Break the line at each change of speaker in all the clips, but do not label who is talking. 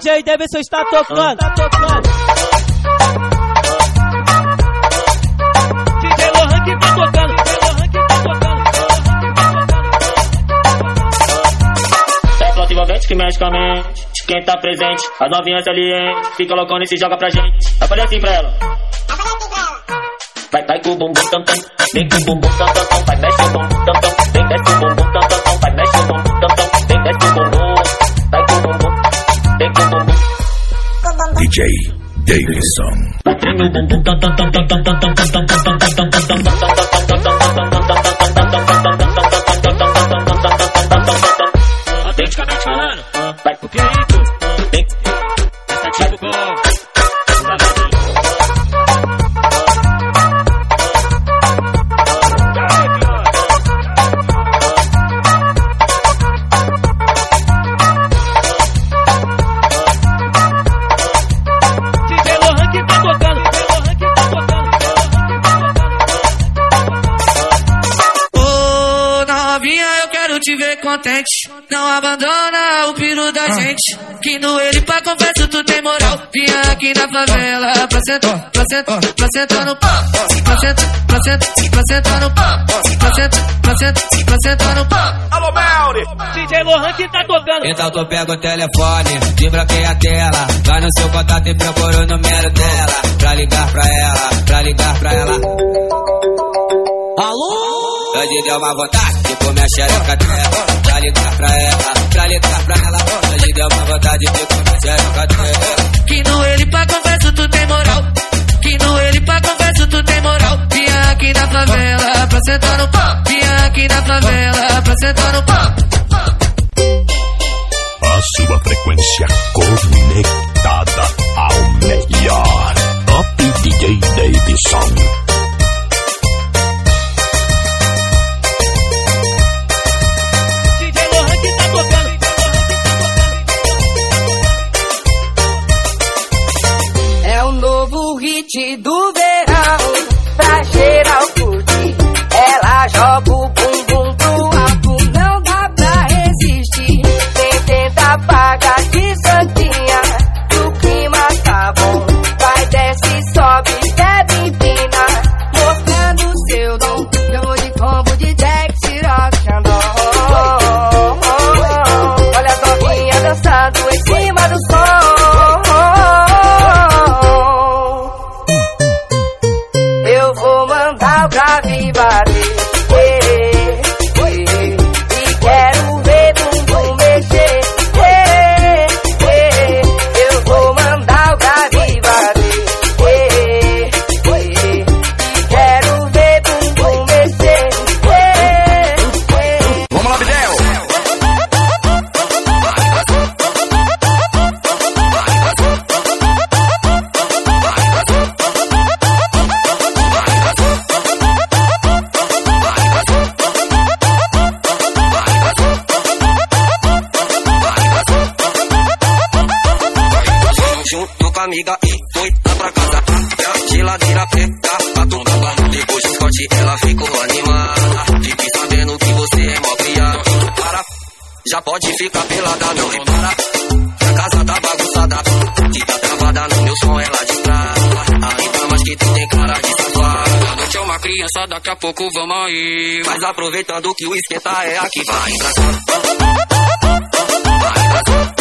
DJ Davidson está tocando. DJ Lohan que tá tocando.
É planta envolvente que mexe com a mente. Quem tá presente, as novinhas salientes. Fica loucona e se joga pra gente. Aparece assim pra ela. Vai com o bumbum tam tam, vem com o bumbum tam tam, vai mexe o bumbum tam tam, vem desce o bumbum tam tam, vai mexe o bumbum tam tam, vem desce o bumbum, vai com o bumbum, vem com o bumbum.
DJ Davidson.
Vem o bumbum tam tam tam tam tam tam tam tam tam tam tam tam tam
Autenticamente falando, o que é isso? Essa tipo com
te ver contente, não abandona o piro da gente. Que no ele pra confesso tu tem moral. Vinha aqui na favela pra sentar, pra sentar, pra sentar no pau. Pra sentar, pra sentar, pra sentar no pau. Pra sentar, pra sentar, pra sentar no pau.
Alô, Melri! DJ Lohan que tá tocando.
Então tu pega o telefone, desbloqueia a tela. Vai no seu contato e procura o número dela. Pra ligar pra ela, pra ligar pra ela. Alô? Hoje deu uma vontade de comer a xereca dela. Pra ligar pra ela, pra ligar pra ela. Hoje deu uma vontade de comer a xereca dela.
Que no ele pra confesso tu tem moral. Que no ele pra confesso tu tem moral. Vinha aqui na favela pra sentar no pau. Vinha aqui na favela pra sentar no pau.
A sua frequência conectada ao melhor. Top DJ Davidson.
Do verão, pra geral curtir, ela joga o bumbum pro alto, não dá pra resistir. Quem tenta pagar de santinha, o clima tá bom. Vai, desce, sobe, bebe, empina, mostrando seu dom. Eu vou de combo de Jack, Ciroc, Xandão. Olha as novinhas dançando em cima do som. Pra viva e quero ver bumbum mexer. Eu vou mandar o Gavi bater e quero ver bumbum mexer.
Vamos lá, Bidel!
Amiga e foi lá pra casa. Geladeira preta, catucada. Depois do Scott ela ficou animada. Fiquei sabendo que você é mó criada. Para, já pode ficar pelada, não repara. A casa tá bagunçada, que tá travada no meu som, ela de trás. Ainda mais que tu tem cara de safada. A noite é uma criança, daqui a pouco vamos aí. Mas aproveitando que o esquenta é aqui, vai pra casa. Vai pra casa.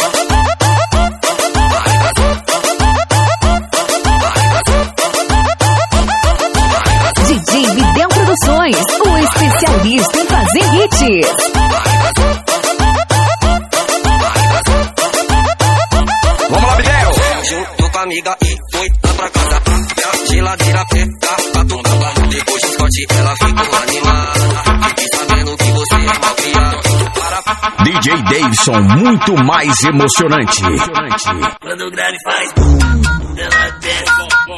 DJ Videl Produções, o especialista em fazer hits.
Vamos lá, Bidel!
Junto com a amiga e foi lá pra casa. Geladeira preta, catucada. Depois do Scott ela ficou animada. Fiquei sabendo que você é mal criada.
DJ Davidson, muito mais emocionante.
Quando o grave faz boom, ela desce.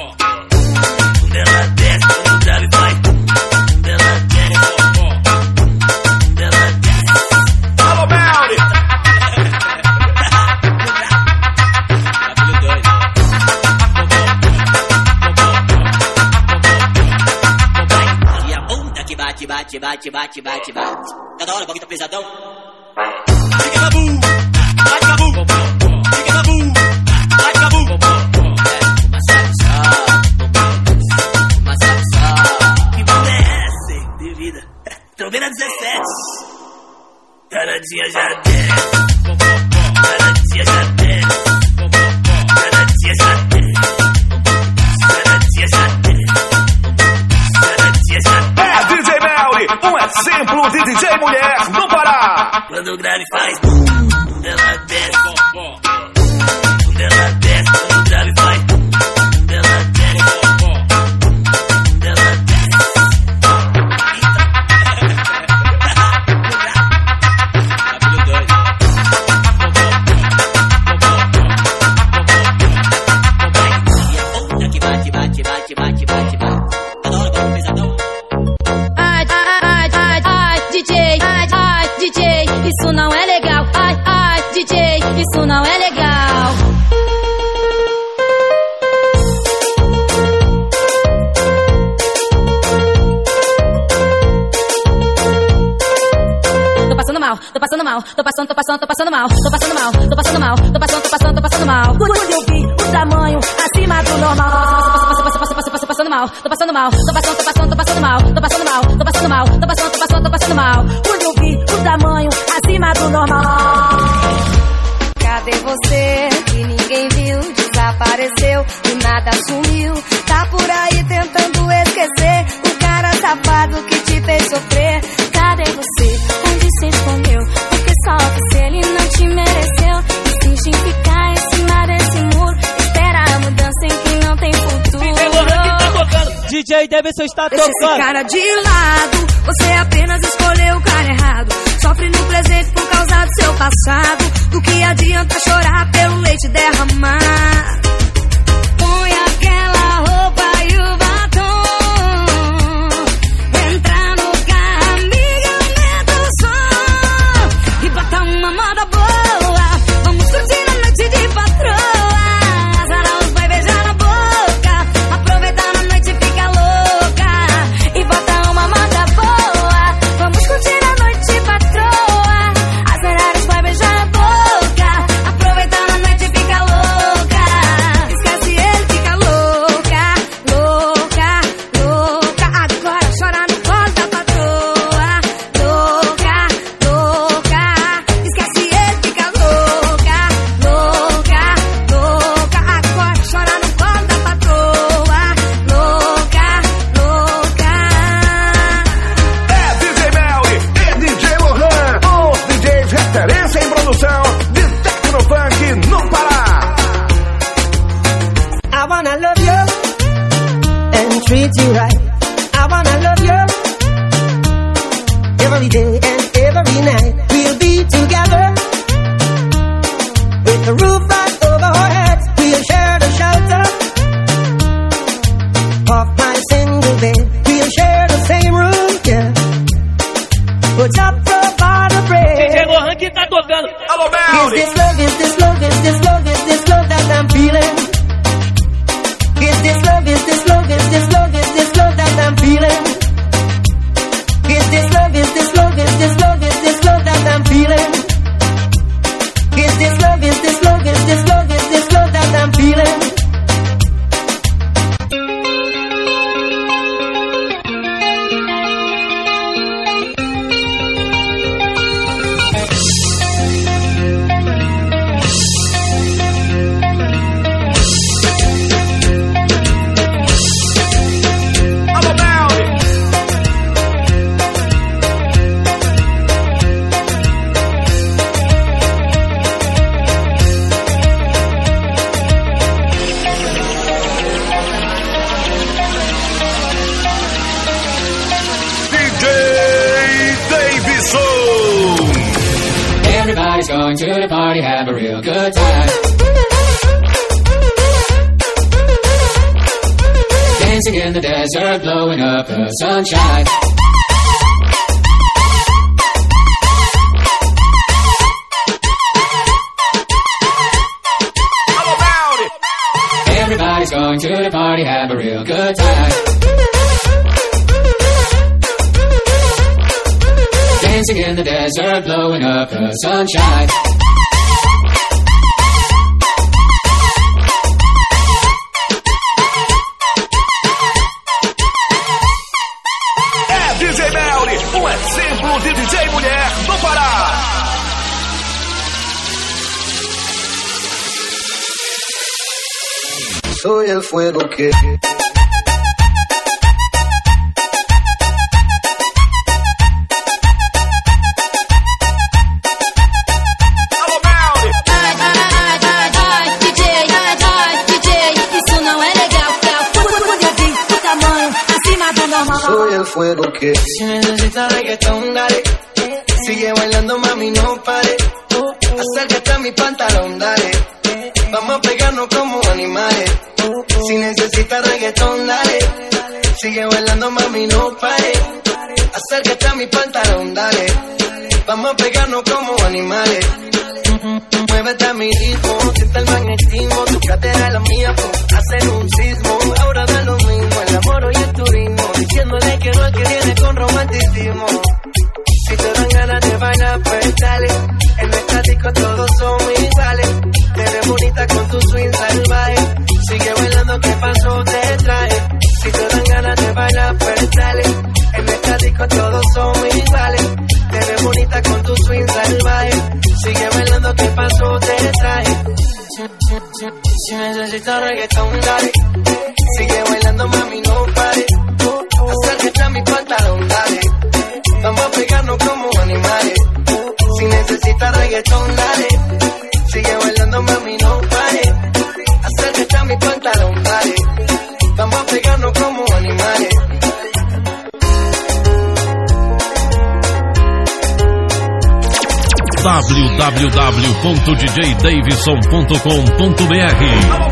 Ela desce, quando o grave faz boom, ela desce. Ela desce.
Alô, Melri!
E a bunda que bate, bate, bate, bate, bate, bate. Cada hora o bagulho tá pesadão. Fica na boom, bate na boom, fica na boom.
Saradinha já desce. Saradinha já desce. Saradinha já desce. Saradinha já desce. Saradinha já desce.
É DJ Melly, um exemplo de DJ mulher no Pará.
Quando o grave faz bum, ela desce. Quando ela desce, quando o grave faz bum, ela desce. Quando ela desce.
DJ, isso não é legal. Ai, DJ, isso não é legal. Tô passando mal, tô passando mal, tô passando mal, tô passando mal, tô passando mal, tô passando mal. Quando eu vi o tamanho acima do normal, passando mal, tô passando mal, tô passando mal, tô passando mal, tô passando mal, tô passando mal. Quando eu vi o tamanho acima do normal.
Cadê você que ninguém viu? Desapareceu, do nada sumiu. Tá por aí tentando esquecer o cara safado que te fez sofrer.
Cadê você? Onde se escondeu? Porque só você ele não te mereceu. Insiste em ficar em cima desse muro. Espera a mudança em que não tem futuro.
DJ Davidson está
Deixa
tocando.
esse cara de lado, você apenas escolheu o cara errado. Sofre no presente por causa do seu passado. Do que adianta chorar pelo leite derramar?
Põe aquela roupa e o batom. Entra no carro, amiga, aumenta o som. E bota uma moda boa. Vamos curtir a noite de patroa. Azara os vai beijar na boca. Aproveitar a noite e fica louca. E bota uma moda boa. Vamos curtir a noite de patroa. Azara os vai beijar na boca. Aproveitar a noite e fica louca.
Esquece ele, fica louca, louca, louca. Agora chora no colo da patroa. Louca, louca. Esquece ele, fica louca, louca, louca. Agora chora no colo da patroa. Louca, louca.
É DJ Melly e DJ Lohan, os DJs referência em produção de Tecnofunk no Pará.
I wanna love you and treat you right. I wanna love you every day and every night. We'll be together with the roof right over our heads. We'll share the shelter of my single bed. We'll share the same room, yeah. Put up the bar to bread.
DJ Lohan que tá tocando.
Alô,
Is
Melly.
this love, is this love, is this love, is this love that I'm feeling? Is this love, is this love, is this love, is this love that I'm feeling? Is this love, is this love, is this love, is this love that I'm feeling? Is this love, is this love, is this love, is this love that I'm feeling?
Alô, Melly. DJ Davidson.
Everybody's going to the party, have a real good time. Dancing in the desert, blowing up the sunshine.
Alô, Melly.
Everybody's going to the party, have a real good time. Dancing in the desert, blowing up the sunshine.
É DJ Melly, um exemplo de DJ mulher no Pará.
soy el fuego que... Soy el fuego que...
Si necesitas reggaetón, dale. Sigue bailando, mami, no pare. Acércate a mi pantalón, dale. Vamos a pegarnos como animales. Si necesitas reggaetón, dale. Sigue bailando, mami, no pare. Acércate a mi pantalón, dale. Vamos a pegarnos como animales. Muévete a mi ritmo, siente el magnetismo. Tu cadera es la mía, hacer un sismo. Ahora da lo mismo, el amor hoy es turismo. Diciéndole que no es que viene con romanticismo. Si te dan ganas de bailar, pues dale. En nuestra disco todos somos iguales. Te ves bonita con tu swing salvaje. Sigue bailando, ¿qué pasó? Te traje. Si te dan ganas de bailar, pues dale. En nuestra disco todos somos iguales. Te ves bonita con tu swing salvaje. Sigue bailando, ¿qué pasó? Te traje. Si necesitas reggaetón, dale. Sigue bailando, mami, no pare. Acércate a mi pantalón, dale. Vamos a pegarnos como animales. Si necesitas reggaetón, dale. Sigue bailando, mami, no pare. Acércate a mi pantalón, dale. Vamos a pegarnos como animales.
www.djdavison.com.br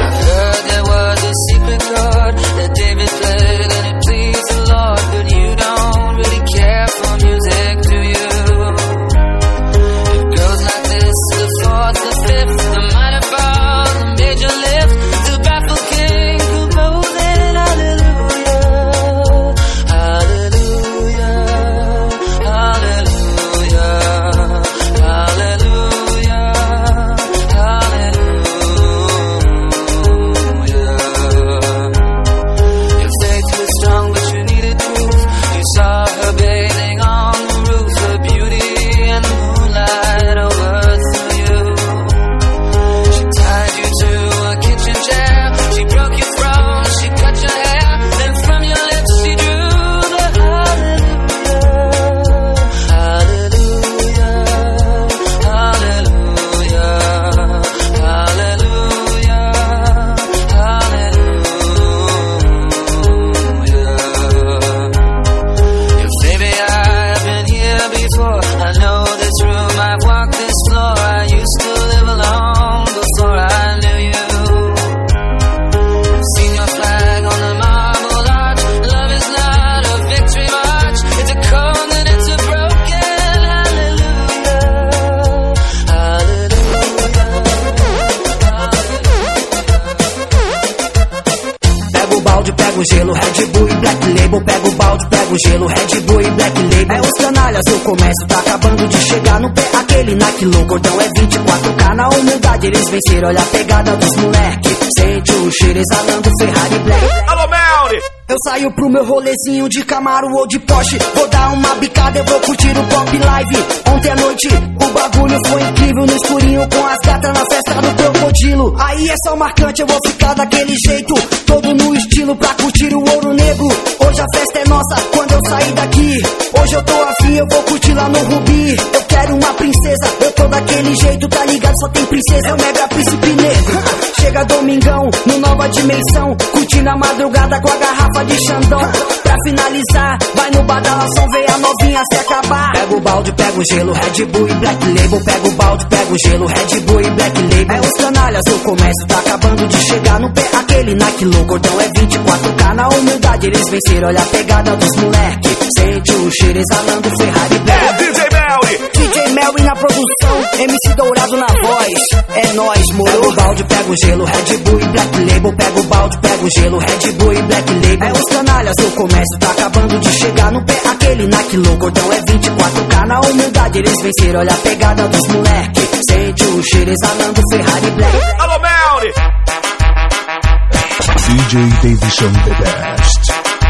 Pego o gelo, Red Bull e Black Label. Pego o balde, pego o gelo, Red Bull e Black Label. É os canalhas, o comércio tá acabando de chegar no pé. Aquele Nike louco, cordão é 24K. Na humildade eles venceram, olha a pegada dos moleque. Sente o cheiro exalando Ferrari Black.
Alô, Melri!
Eu saio pro meu rolezinho de Camaro ou de Porsche. Vou dar uma bicada, eu vou curtir o Pop Live. Ontem à noite o bagulho foi incrível. No escurinho com as gatas na festa do Crocodilo. Aí é só marcante, eu vou ficar daquele jeito. Todo no estilo pra curtir o ouro negro. Hoje a festa é nossa, quando eu sair daqui. Hoje eu tô afim, eu vou curtir lá no Rubi. Eu quero uma princesa, eu tô daquele jeito, tá ligado? Só tem princesa, é o mega príncipe negro. Chega domingão, no Nova Dimensão. Curtindo a madrugada com a garrafa de Xandão. Pra finalizar, vai no badalação, vê a novinha se acabar. Pega o balde, pega o gelo, Red Bull e Black Label. Pega o balde, pega o gelo, Red Bull e Black Label. É os canalhas, o comércio tá acabando de chegar no pé. Aquele Nike louco, cordão é 24K. Na humildade eles venceram, olha a pegada dos moleque. Sente o cheiro exalando Ferrari Black.
É DJ Melri!
DJ Melri na produção, MC Dourado na voz. É nóis, moro. Pega o balde, pega o gelo, Red Bull e Black Label. Pega o balde, pega o gelo, Red Bull e Black Label. É os canalhas, o comércio tá acabando de chegar no pé. Aquele Nike louco, cordão é 24K. Na humildade eles venceram, olha a pegada dos moleque. Sente o cheiro exalando Ferrari Black.
Alô, Melri!
DJ Davison the best.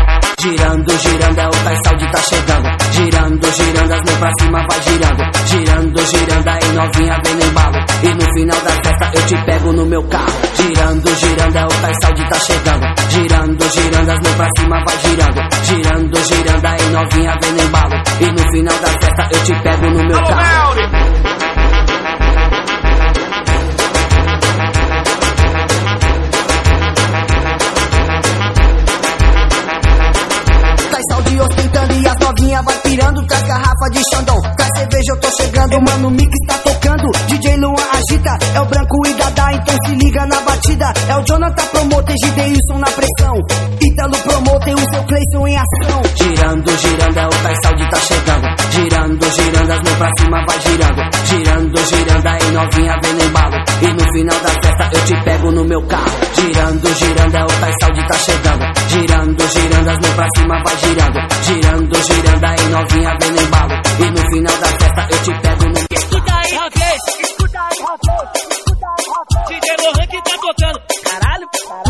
Girando, girando, é o Tais Saúde tá chegando. Girando, girando, as mãos pra cima vai girando. Girando, girando, aí novinha vem no embalo. E no final da festa eu te pego no meu carro. Girando, girando, é o Tais Saúde tá chegando. Girando, girando, as mãos pra cima vai girando. Girando, girando, aí novinha vem no embalo. E no final da festa eu te pego no meu carro. Saúde ostentando e as novinhas vai pirando. Traz garrafa de Xandão, traz cerveja, eu tô chegando. Mano, o mix tá tocando, DJ Luan agita. É o Branco e Dada, então se liga na batida. É o Jonathan Promoter, Gideilson na pressão. Ítalo Promoter, o seu Cleison em ação. Girando, girando, é o Tais Saúde tá chegando. Girando, girando, as mãos pra cima vai girando. Girando, girando, aí novinha vem no embalo. E no final da festa eu te pego no meu carro. Girando, girando, é o Tais Saúde tá chegando. Girando, girando, as mãos pra cima vai girando. Girando, girando, aí novinha vem no embalo. E no final da festa eu te pego no...
Escuta aí, rapaz. Escuta aí, rapaz. Escuta aí, rapaz. DJ Lohan que tá tocando. Caralho.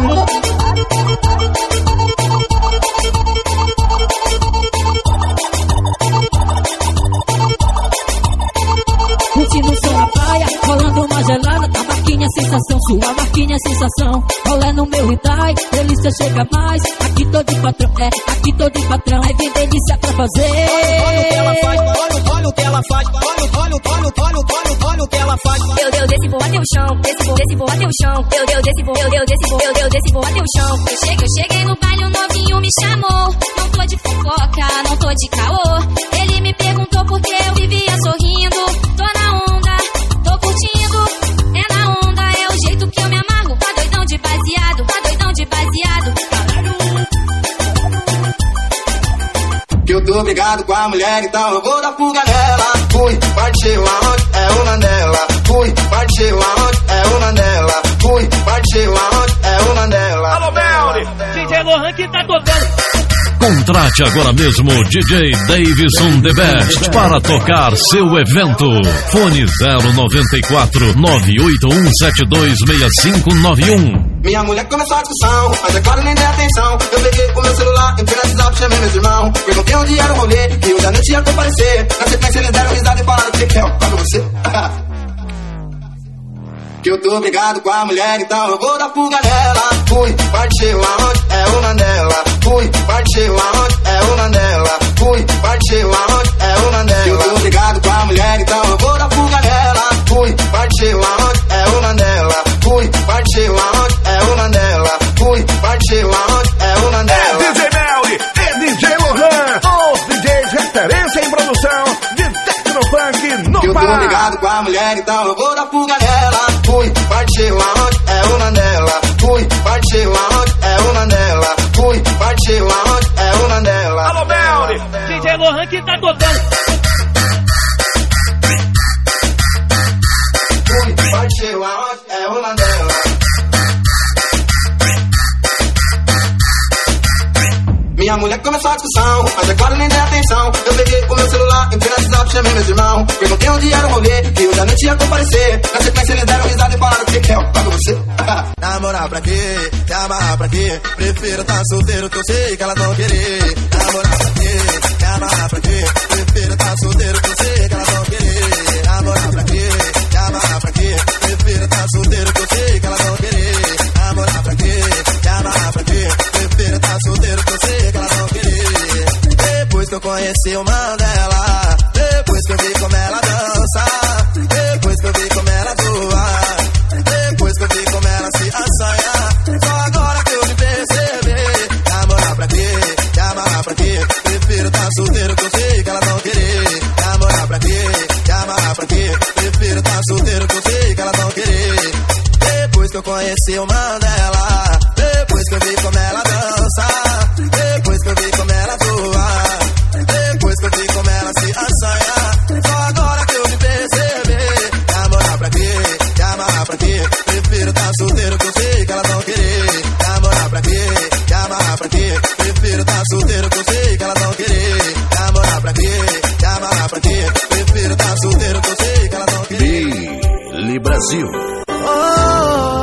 Curtindo o som na praia, rolando uma gelada. A marquinha sensação, sua marquinha sensação. Rolando o meu Itai, delícia chega mais. Aqui tô de patrão, aqui tô de patrão. Aí vem delícia pra fazer.
Olha o que ela faz, olha o que ela faz. Olha o que ela faz.
Eu desci, vou até o chão. Desci, vou até o chão. Eu desci, vou até o chão. Eu cheguei no baile, o novinho me chamou. Não tô de fofoca, não tô de caô. Ele me perguntou por que eu vivia sorrindo. Tô na onda, tô curtindo. É na onda, é o jeito que eu me amarro. Tá doidão de baseado, tá doidão de baseado.
Que eu tô brigado com a mulher, então eu vou dar fuga nela. Fui, partiu aonde? É uma nela. Fui, partiu aonde? É uma nela. Fui, partiu aonde? É uma nela.
Alô, Melly! DJ Lohan que tá tocando.
Contrate agora mesmo o DJ Davidson The Best para tocar seu evento. Fone 094 981 726591.
Minha mulher começou a discussão, mas agora nem dei atenção. Eu peguei o meu celular, entrei no WhatsApp, chamei meus irmãos. Perguntei onde era o rolê, e eu já não tinha comparecer. Na sequência eles deram risada e falaram que quer pra você. Que eu tô brigado com a mulher, então eu vou dar fuga nela. Fui, partiu aonde? É uma nela. Fui, partiu aonde? É uma nela. Fui, partiu aonde? É uma nela. Que eu tô brigado com a mulher, então eu vou dar fuga nela. Fui, partiu aonde? É uma nela. Fui, partiu aonde? É uma nela. Fui, partiu aonde? É uma nela.
É DJ Melly, é DJ Lohan, os DJs referência em produção de Tecnofunk no
que eu tô
Pará.
brigado com a mulher, então eu vou dar fuga nela. Fui, partiu aonde? É uma nela. Fui, partiu aonde? É uma nela. Fui, partiu aonde? É uma nela.
Alô, Melly! DJ Lohan que tá tocando.
Fui, partiu aonde? É uma nela. Minha mulher começou a discussão, mas agora nem dei atenção. Eu peguei o meu celular, entrei no WhatsApp, chamei meus irmãos. Perguntei onde era o rolê, e eu já nem tinha comparecer. Na sequência eles deram risada e falaram que quer pra você. Namorar pra quê? Te amarrar pra quê? Prefiro tá solteiro que eu sei que ela não querer. Namorar pra quê? Te amarrar pra quê? Prefiro tá solteiro que eu sei que ela não querer. Namorar pra quê? Te amarrar pra quê? Prefiro tá solteiro que eu sei que ela não querer. Namorar pra quê? Te amarrar pra quê? Prefiro tá solteiro que eu sei que ela não querer. Depois que eu conheci o Mandela, depois que eu vi como ela dança, depois que eu vi como ela voa, depois que eu vi como ela se assanha, só agora que eu me percebi. Namorar pra quê? Te amarrar pra quê? Prefiro tá solteiro que eu sei que ela não querer. Namorar pra quê? Te amarrar pra quê? Prefiro tá solteiro que eu sei que ela não querer. Depois que eu conheci o Mandela, depois que eu vi como ela dança, depois que eu vi como ela voa, depois que eu vi como ela se assanha, só agora que eu me percebi. Namorar pra quê? Te amarrar pra quê? Prefiro tá solteiro que eu sei que ela não querer. Namorar pra quê? Te amarrar pra quê? Prefiro tá solteiro que eu sei que ela não querer. Namorar pra quê? Te amarrar pra quê? Prefiro tá solteiro que eu sei que ela não querer.
Billy Brasil.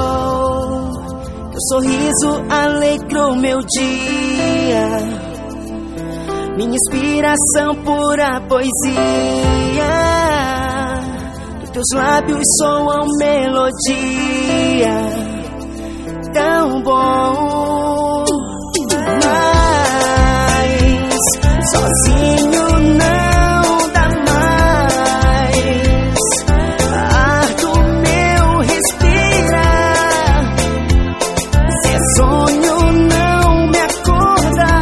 Teu sorriso alegrou meu dia.
minha inspiração, pura poesia. Dos teus lábios soam melodia, tão bom. Mas sozinho não dá mais. Ar do meu respirar. Se é sonho, não me acorda.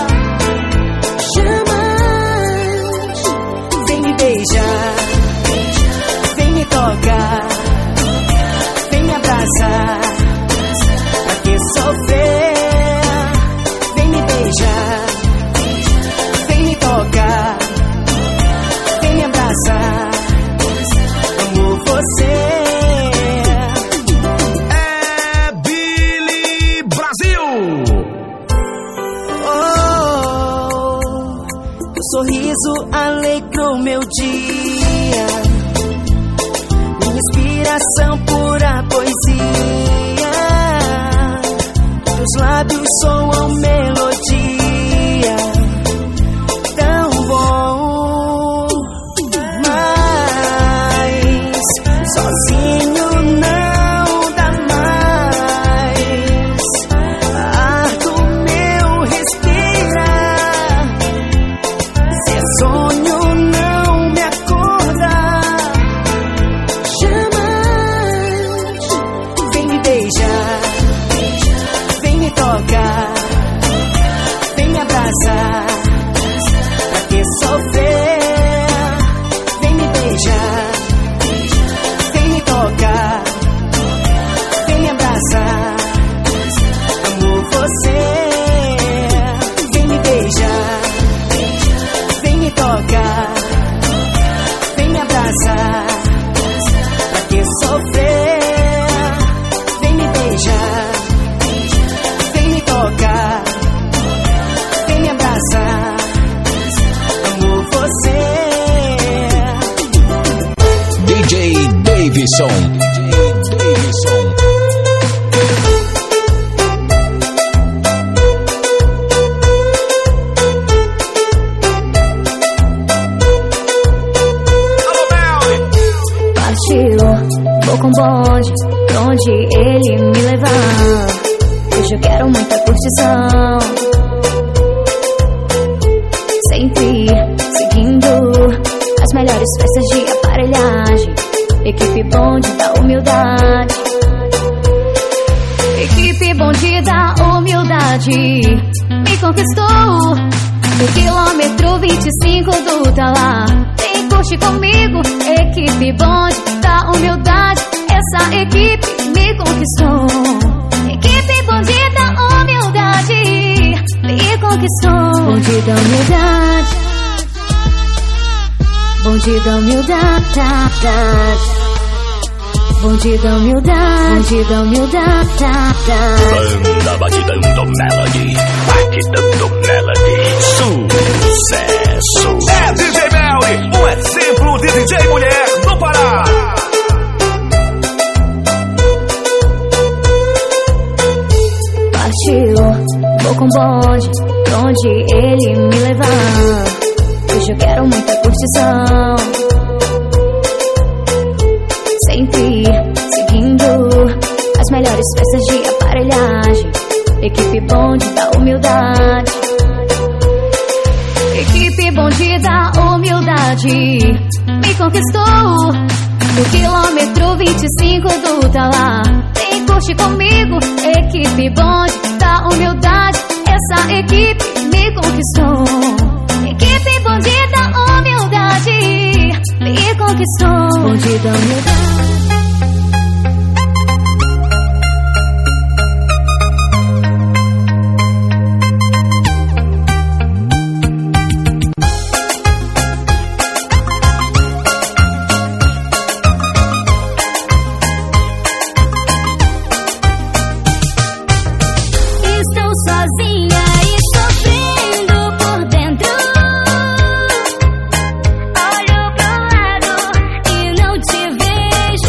Jamais. Vem me beijar, vem me tocar, vem me abraçar. Pra que sofrer? Vem me beijar, vem me tocar, vem me abraçar. Amo você.
É Billy Brasil.
Oh, teu sorriso alegrou meu dia, minha inspiração, pura poesia. Teus lábios soam melodia, tão bom. Mas sozinho não dá mais. Ar do meu respirar. Se é sonho, não me acorda. Jamais. Vem me beijar, vem me tocar, vem me abraçar. Pra que sofrer? Vem me beijar, vem me tocar, vem me abraçar. Amo você. Vem me beijar, vem me tocar, vem me abraçar. Pra que sofrer? Vem me beijar, vem me tocar, vem me abraçar. Amo você.
DJ Davidson.
Partiu, vou com bonde, pra onde ele me levar. Hoje eu quero muita curtição, sempre seguindo as melhores festas de aparelhagem. Equipe bonde da humildade, equipe bonde da humildade. Me conquistou no quilômetro 25 do Talá. Vem curte comigo, equipe bonde da humildade. Essa equipe me conquistou. Equipe bonde da humildade me conquistou. Bonde da humildade, bonde da humildade, bonde da humildade, bonde da humildade.
Banda Batidão Melody, Batidão Melody, sucesso.
É DJ Melly, um exemplo de DJ mulher no Pará.
Partiu, vou com bonde, pra onde ele me levar. Hoje eu quero muita curtição, sempre seguindo as melhores festas de aparelhagem. Equipe bonde da humildade, equipe bonde da humildade me conquistou no quilômetro 25 do Talá. Vem curte comigo, equipe bonde da humildade. Essa equipe me conquistou. Equipe bonde da humildade me conquistou. Bonde da humildade. Olho pro lado e não te vejo.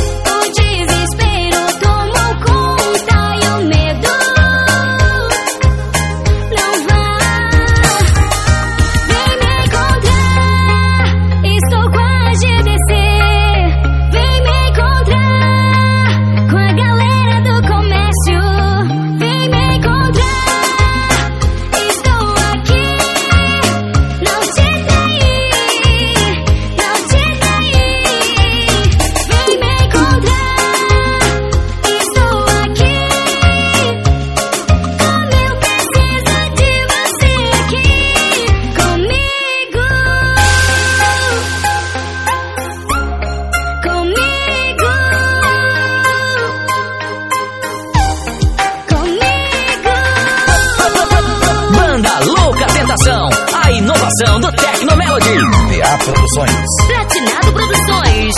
produção do Tecno Melody.
PA Produções.
Platinado Produções.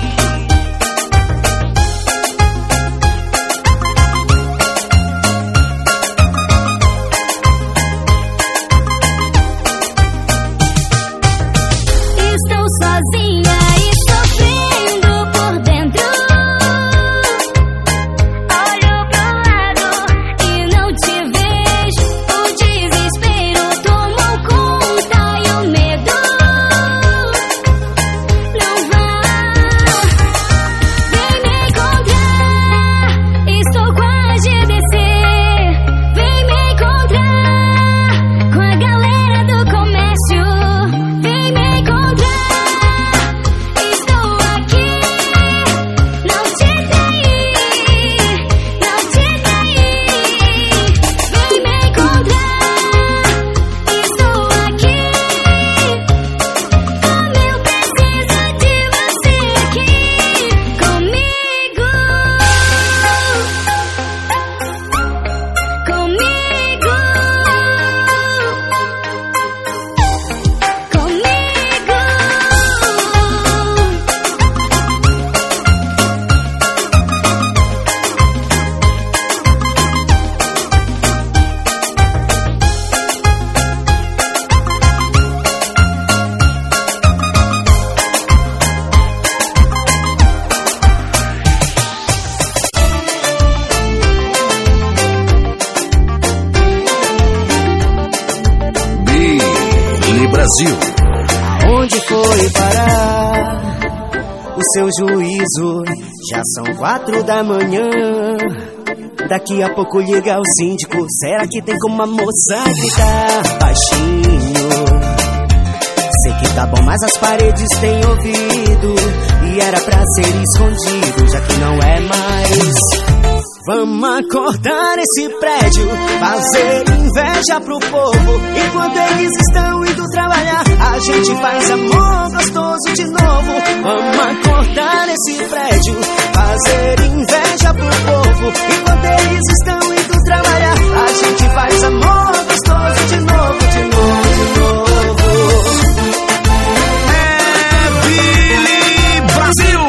Estou sozinha e sofrendo por dentro. Olho pro lado e não te vejo. O desespero tomou conta e o medo. Não vá, vem me encontrar. Estou quase a descer. Vem me encontrar com a galera do comércio. Vem me encontrar. Estou aqui, não te traí, não te traí. Vem me encontrar. Estou aqui, como eu preciso de você aqui comigo, comigo.
Billy Brasil.
Aonde foi parar o seu juízo? Já são 4 da manhã. Daqui a pouco liga o síndico. Será que tem como a moça gritar baixinho? Sei que tá bom, mas as paredes têm ouvido. E era pra ser escondido, já que não é mais. Vamos acordar esse prédio, fazer inveja pro povo. Enquanto eles estão indo trabalhar, a gente faz amor gostoso de novo. Vamos acordar esse prédio, fazer inveja pro povo. Enquanto eles estão indo trabalhar, a gente faz amor gostoso de novo, de novo, de novo.
É Billy Brasil.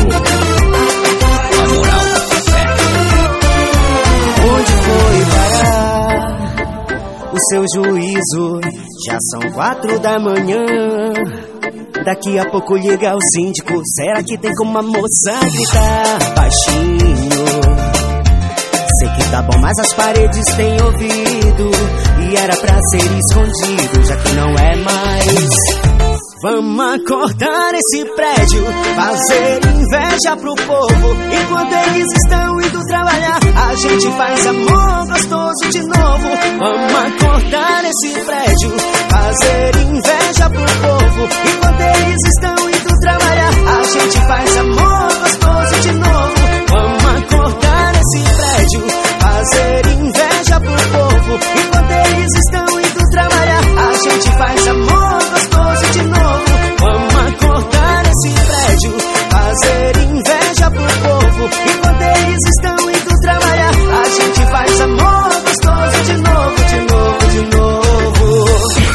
A moral tá certa.
Onde foi parar o seu juízo? Já são 4 da manhã. Daqui a pouco liga o síndico. Será que tem como a moça gritar baixinho? Sei que tá bom, mas as paredes têm ouvido. E era pra ser escondido, já que não é mais. Vamos acordar esse prédio, fazer inveja pro povo. Enquanto eles estão indo trabalhar, a gente faz amor gostoso de novo. Vamos acordar esse prédio, fazer inveja pro povo. Enquanto eles estão indo trabalhar, a gente faz amor gostoso de novo. Vamos acordar esse prédio, fazer inveja pro povo. Enquanto eles estão indo trabalhar, a gente faz amor gostoso de novo. Vamos acordar esse prédio, fazer inveja pro povo. Enquanto eles estão indo trabalhar, a gente faz amor gostoso de novo, de novo, de novo.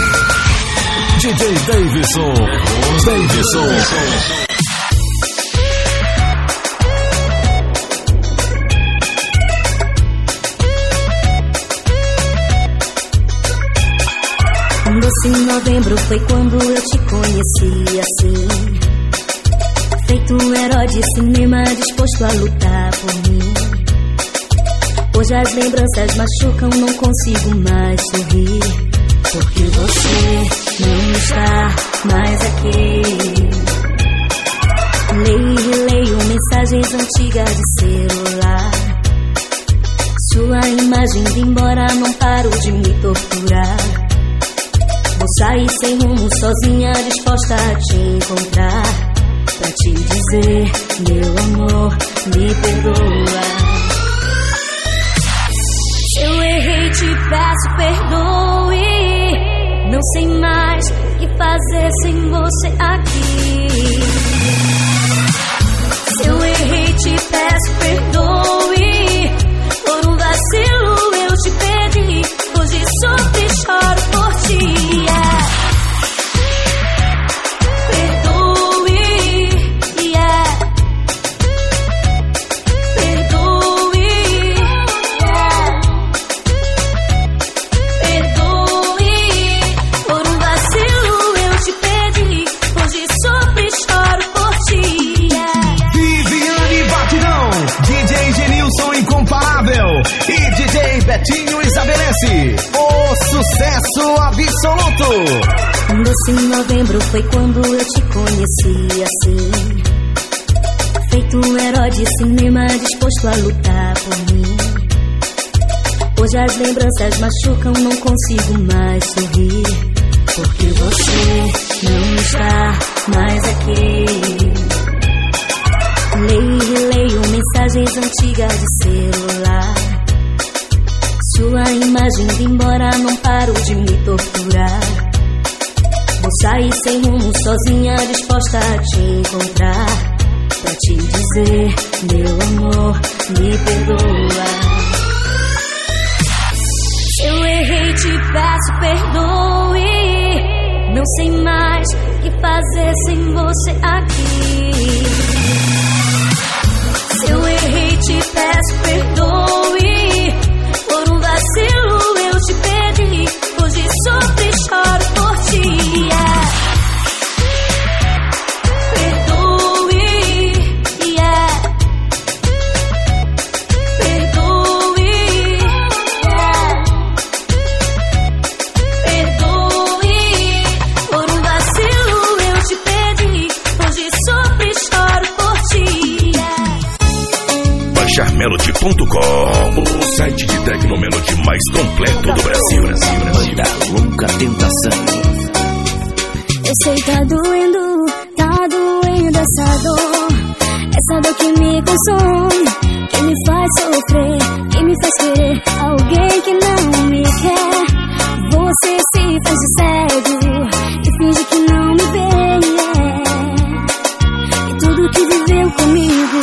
DJ Davidson.
Doce em novembro foi quando eu te conheci assim, feito um herói de cinema disposto a lutar por mim. Hoje as lembranças machucam, não consigo mais sorrir, porque você não está mais aqui. Leio e releio mensagens antigas de celular. Sua imagem indo embora, não paro de me torturar. Vou sair sem rumo, sozinha, disposta a te encontrar, pra te dizer, meu amor, me perdoa. Se eu errei, te peço perdoe. Não sei mais o que fazer sem você aqui. Se eu errei, te peço perdoe. Por um vacilo eu te perdi. Hoje sofro e choro por ti.
absoluto.
Um doce em novembro foi quando eu te conheci assim, feito um herói de cinema disposto a lutar por mim. Hoje as lembranças machucam, não consigo mais sorrir, porque você não está mais aqui. Leio e releio mensagens antigas de celular. Sua imagem indo embora, não paro de me torturar. Vou sair sem rumo, sozinha, disposta a te encontrar, pra te dizer, meu amor, me perdoa. Se eu errei, te peço perdoe. Não sei mais o que fazer sem você aqui. Se eu errei, te peço perdoe. Por um vacilo eu te perdi. Hoje sofro e choro por ti. Perdoe, perdoe, perdoe. Por um vacilo eu te perdi. Hoje sofro e choro por ti.
BaixarMelody.com, o site de Tecnomelody mais completo do Brasil.
Banda Louca Tentação.
Eu sei tá doendo essa dor que me consome, que me faz sofrer, que me faz querer alguém que não me quer. Você se faz de cego e finge que não me vê, e tudo que viveu comigo.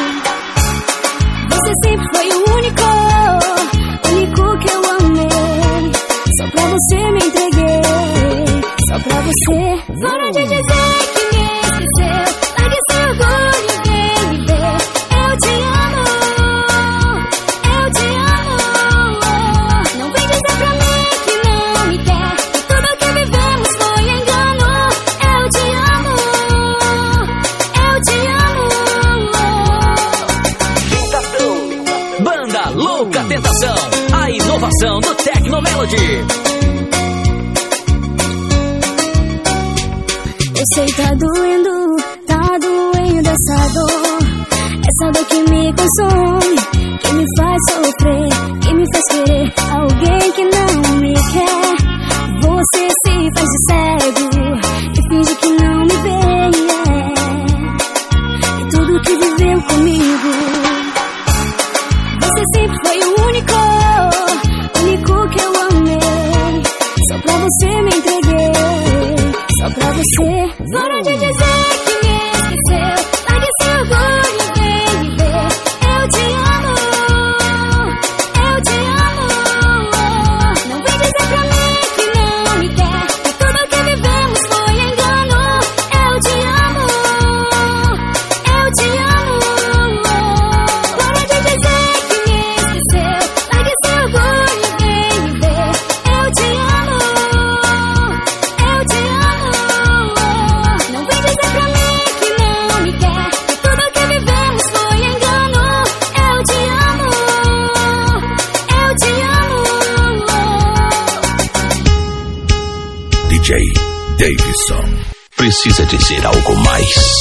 Você sempre foi o único que eu amei. Só pra você me entreguei, só pra você. Para de dizer que me esqueceu, largue seu orgulho e vem me ver. Eu te amo, eu te amo. Não vem dizer pra mim que não me quer, que tudo que vivemos foi engano. Eu te amo, eu te amo.
Banda Louca Tentação, a inovação do Tecnomelody.
Eu sei tá doendo essa dor que me consome, que me faz sofrer, que me faz querer alguém que não me quer. Você se faz de cego e finge que não me vê, e tudo que viveu comigo. Você sempre foi o único que eu amei. Só pra você me entreguei, só pra você. Para de dizer que me esqueceu, largue seu orgulho e vem me ver. Eu te amo, eu te amo. Não vem dizer pra mim que não me quer, que tudo que vivemos foi engano. Eu te amo, eu te amo. Para de dizer que me esqueceu, largue seu orgulho e vem me ver. Eu te amo, eu te amo. Não vem dizer pra mim que não me quer, que tudo que vivemos foi engano. Eu te amo, eu te amo.
DJ Davidson.
Precisa dizer algo mais?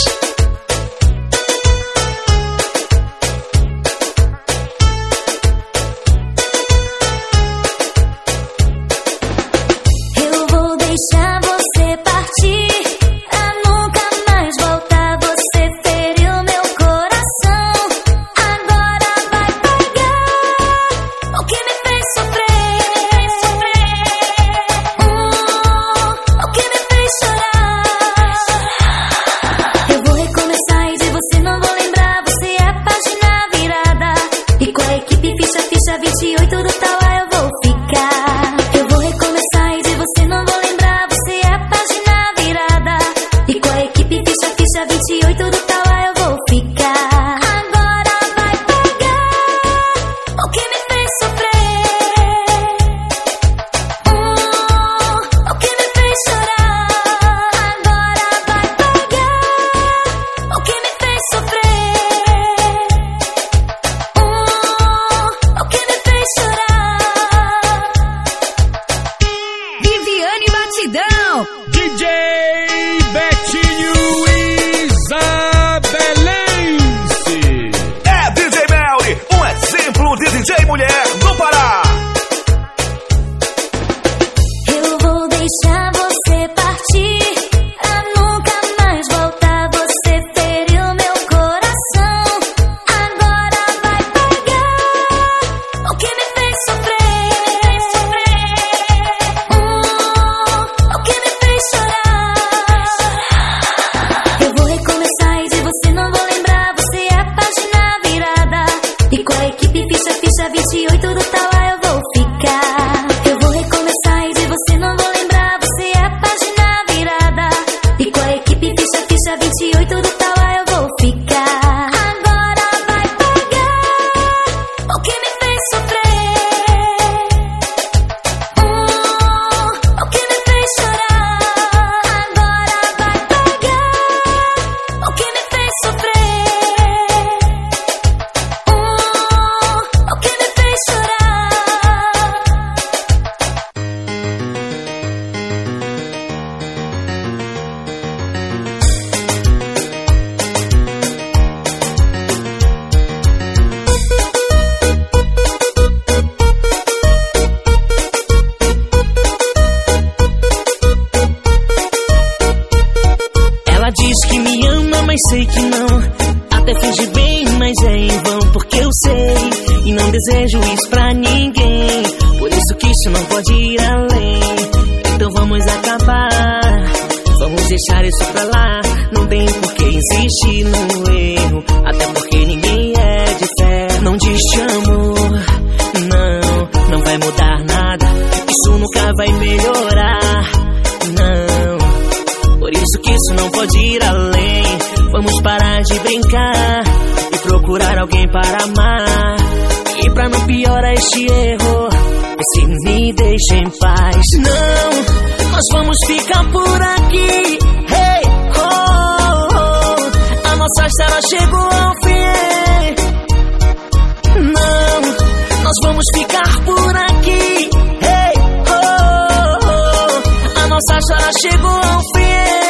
Eu vou deixar você partir, pra nunca mais voltar. Você feriu meu coração, agora vai pagar o que me fez sofrer, o que me fez chorar. Eu vou
Produção.
DJ Betinho Isabelense. É DJ Melly, um exemplo de DJ mulher do Pará.
Eu vou deixar você partir, pra nunca mais voltar. Você feriu meu coração, agora vai pagar o que me fez sofrer, o que me fez chorar. Eu vou recomeçar e de você não vou lembrar. Você é a página virada, e com a equipe ficha 28 do Tauá eu vou ficar. Eu vou recomeçar e de você não vou lembrar. Você é a página virada, e com a equipe ficha 28 do Tauá eu vou ficar. Agora vai pagar o que me fez sofrer, o que me fez chorar. Agora vai pagar o que me fez sofrer, o que me fez chorar.
Ela diz que me ama, mas sei que não. Até finge bem, mas é em vão. Porque eu sei e não desejo isso pra ninguém. Por isso que isso não pode ir além. Então vamos acabar, vamos deixar isso pra lá. Não tem por que insistir no erro, até porque ninguém é de fé. Não diz te amo, não vai mudar nada. Isso nunca vai melhorar, não. Por isso que isso não pode ir além. Vamos parar de brincar e procurar alguém para amar. E pra não piorar este erro, se me deixa em paz. Não, nós vamos ficar por aqui. Hey, oh, oh, a nossa história chegou ao fim. Não, nós vamos ficar por aqui. Hey, oh, oh, a nossa história chegou ao fim.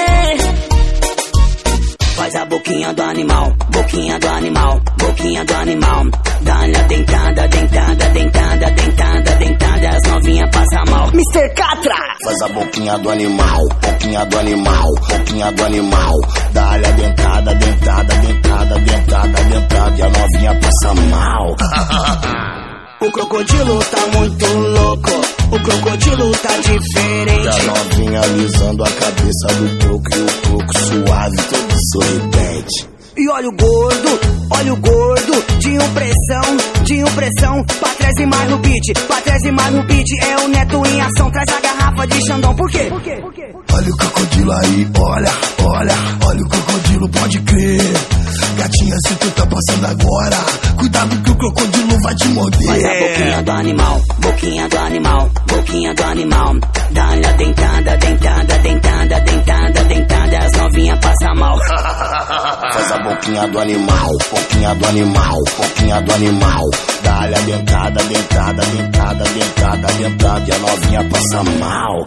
Faz a boquinha do animal, boquinha do animal, boquinha do animal. Dá-lhe a dentada, dentada, dentada, dentada, dentada. As novinhas passam mal. Mr. Catra!
Faz a boquinha do animal, boquinha do animal, boquinha do animal. Dá-lhe a dentada, dentada, dentada, dentada, dentada. E a novinha passa mal.
O crocodilo tá muito louco, o crocodilo tá diferente.
E a novinha alisando a cabeça do coco e o coco suave, todo sorridente.
E olha o gordo, de impressão, pra trás e mais no beat, pra trás e mais no beat. É o Neto em ação, traz a garrafa de Xandão, por quê?
Olha o crocodilo aí, olha o crocodilo, pode crer. Gatinha, se tu tá passando agora, cuidado que o crocodilo vai te morder.
Faz a boquinha do animal, boquinha do animal, boquinha do animal. Dá-lhe a dentada, dentada, dentada, dentada, dentada. As novinhas passam mal.
Faz a boquinha do animal, boquinha do animal, boquinha do animal. Dá-lhe a dentada, dentada, dentada, dentada, dentada. E a novinha passa mal.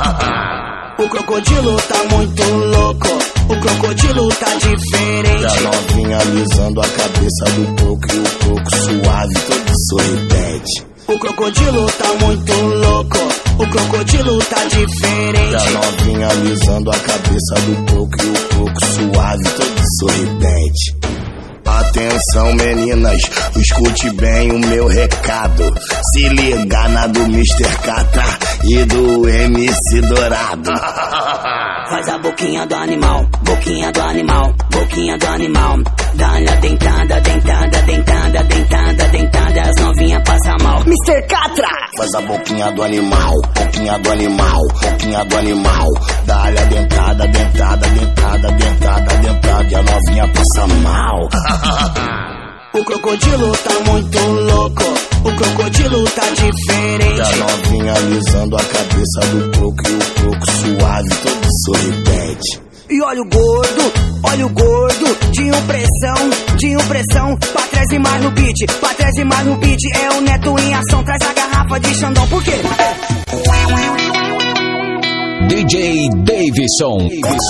O crocodilo tá muito louco, o crocodilo tá diferente.
E a novinha alisando a cabeça do coco e o coco suave, todo sorridente.
O crocodilo tá muito louco, o crocodilo tá diferente.
E a novinha alisando a cabeça do coco e o coco suave, todo sorridente. Atenção meninas, escute bem o meu recado. Se liga na do Mr. Catra e do MC Dourado.
Faz a boquinha do animal, boquinha do animal, boquinha do animal. Dá-lhe a dentada, dentada, dentada, dentada, dentada. As novinhas passam mal. Mr. Catra!
Faz a boquinha do animal, boquinha do animal, boquinha do animal. Dá-lhe a dentada, dentada, dentada, dentada, dentada. E a novinha passa mal.
O crocodilo tá muito louco, o crocodilo tá diferente.
E a novinha alisando a cabeça do coco e o coco suave, todo sorridente.
E olha o gordo, de impressão, pra trás e mais no beat, pra trás e mais no beat. É o Neto em ação, traz a garrafa de Xandão, por quê?
DJ Davidson.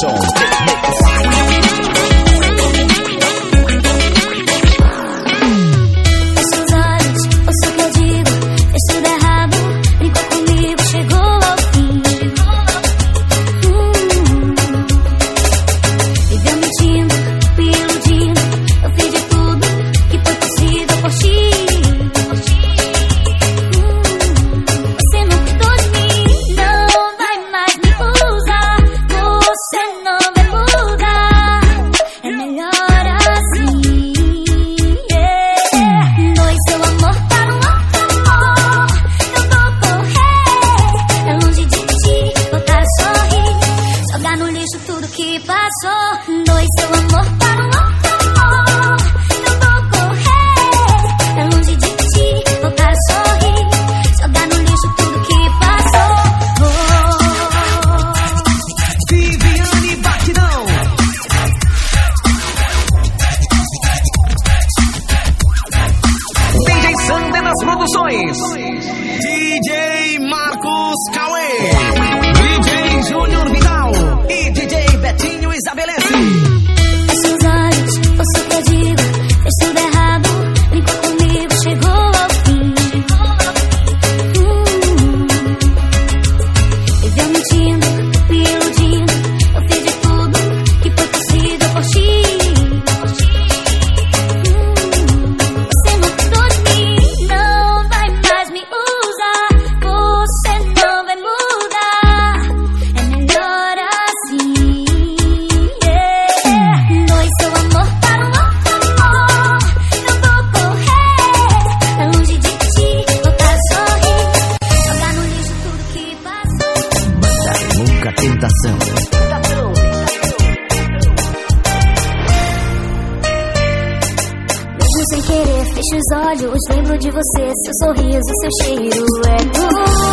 Lembro de você, seu sorriso, seu cheiro. É tu,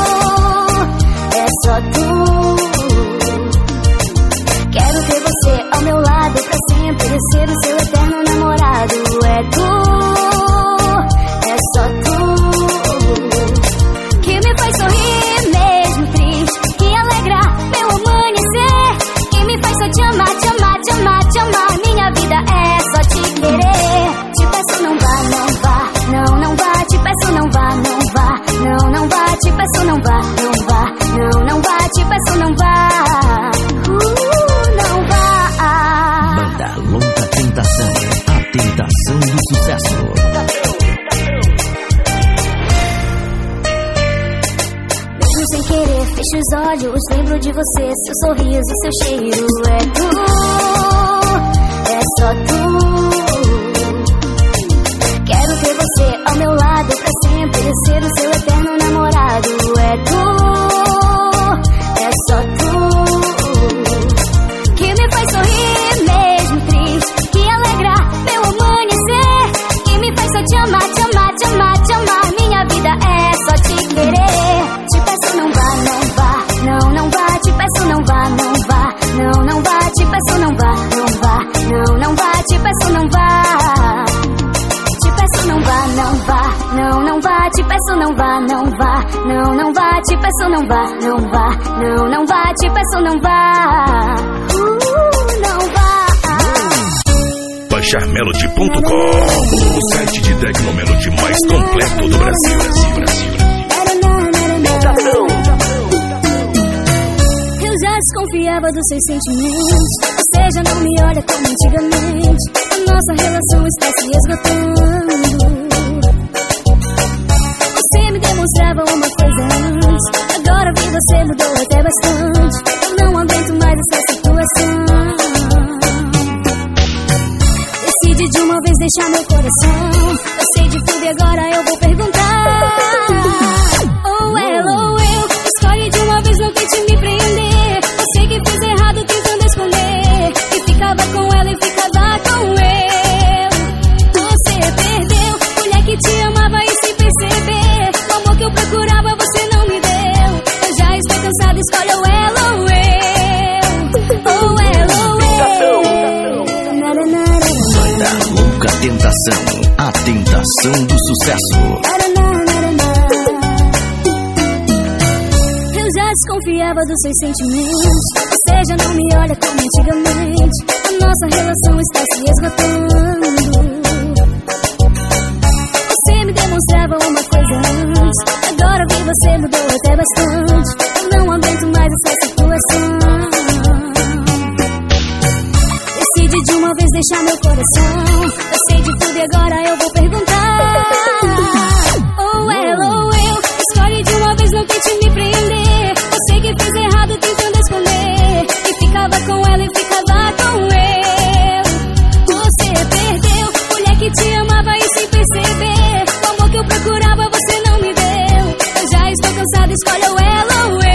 é só tu. Quero ter você ao meu lado pra sempre, ser o seu eterno namorado. É tu, é só tu, que me faz sorrir mesmo triste, que alegra meu amanhecer, que me faz só te amar, te amar, te amar, te amar. Minha vida é só te querer. Te peço não vá, não vá. Não vá, te peço não vá, não vá. Não vá, te peço não vá, não vá. Não vá, te peço não vá. Não vá.
Banda Louca Tentação, a tentação do sucesso.
Mesmo sem querer, fecho os olhos, lembro de você, seu sorriso, seu cheiro. É tu, é só tu. Quero ter você ao meu lado pra sempre, ser o seu eterno namorado. É tu, é só tu, que me faz sorrir mesmo triste, que alegra meu amanhecer, que me faz só te amar, te amar, te amar, te amar. Minha vida é só te querer. Te peço não vá, não vá. Não vá, te peço não vá, não vá. Não vá, te peço não vá, não vá. Não vá, te peço não vá. Não vá, não vá, não vá, te peço não vá, não vá. Não vá, te peço não vá, não vá. Não vá, te peço não vá. Não vá.
BaixarMelody.com, o site de Tecnomelody mais completo do Brasil.
Eu já desconfiava dos seus sentimentos, ou seja, não me olha como antigamente. A nossa relação está se esgotando. Você me demonstrava uma coisa antes, agora vi você mudou até bastante. Eu não aguento mais essa situação. Decide de uma vez deixar meu coração. Eu sei de tudo e agora eu vou perguntar. Ou ela ou eu, escolhe de uma vez, não tente me prender. Eu sei que fiz errado tentando esconder, que ficava com ela e ficava com eu. Você perdeu, mulher que te amava e se perceber. O amor que eu procurava você não me deu. Eu já estou cansada, escolhe ou ela ou eu. Ou ela ou eu.
Banda Louca Tentação, a tentação do sucesso.
desconfiava dos seus sentimentos. Você já não me olha como antigamente. A nossa relação está se esgotando. Você me demonstrava uma coisa antes, agora vi você mudou até bastante. Eu não aguento mais essa situação. Decide de uma vez deixar meu coração. Eu sei de tudo e agora eu vou perguntar. Ou ela ou eu, escolhe de uma vez, não tente me prender. Eu sei que fiz errado tentando escolher, e ficava com ela e ficava com eu. Você perdeu, mulher que te amava e sem perceber. O amor que eu procurava você não me deu. Eu já estou cansada, escolhe ou ela ou eu.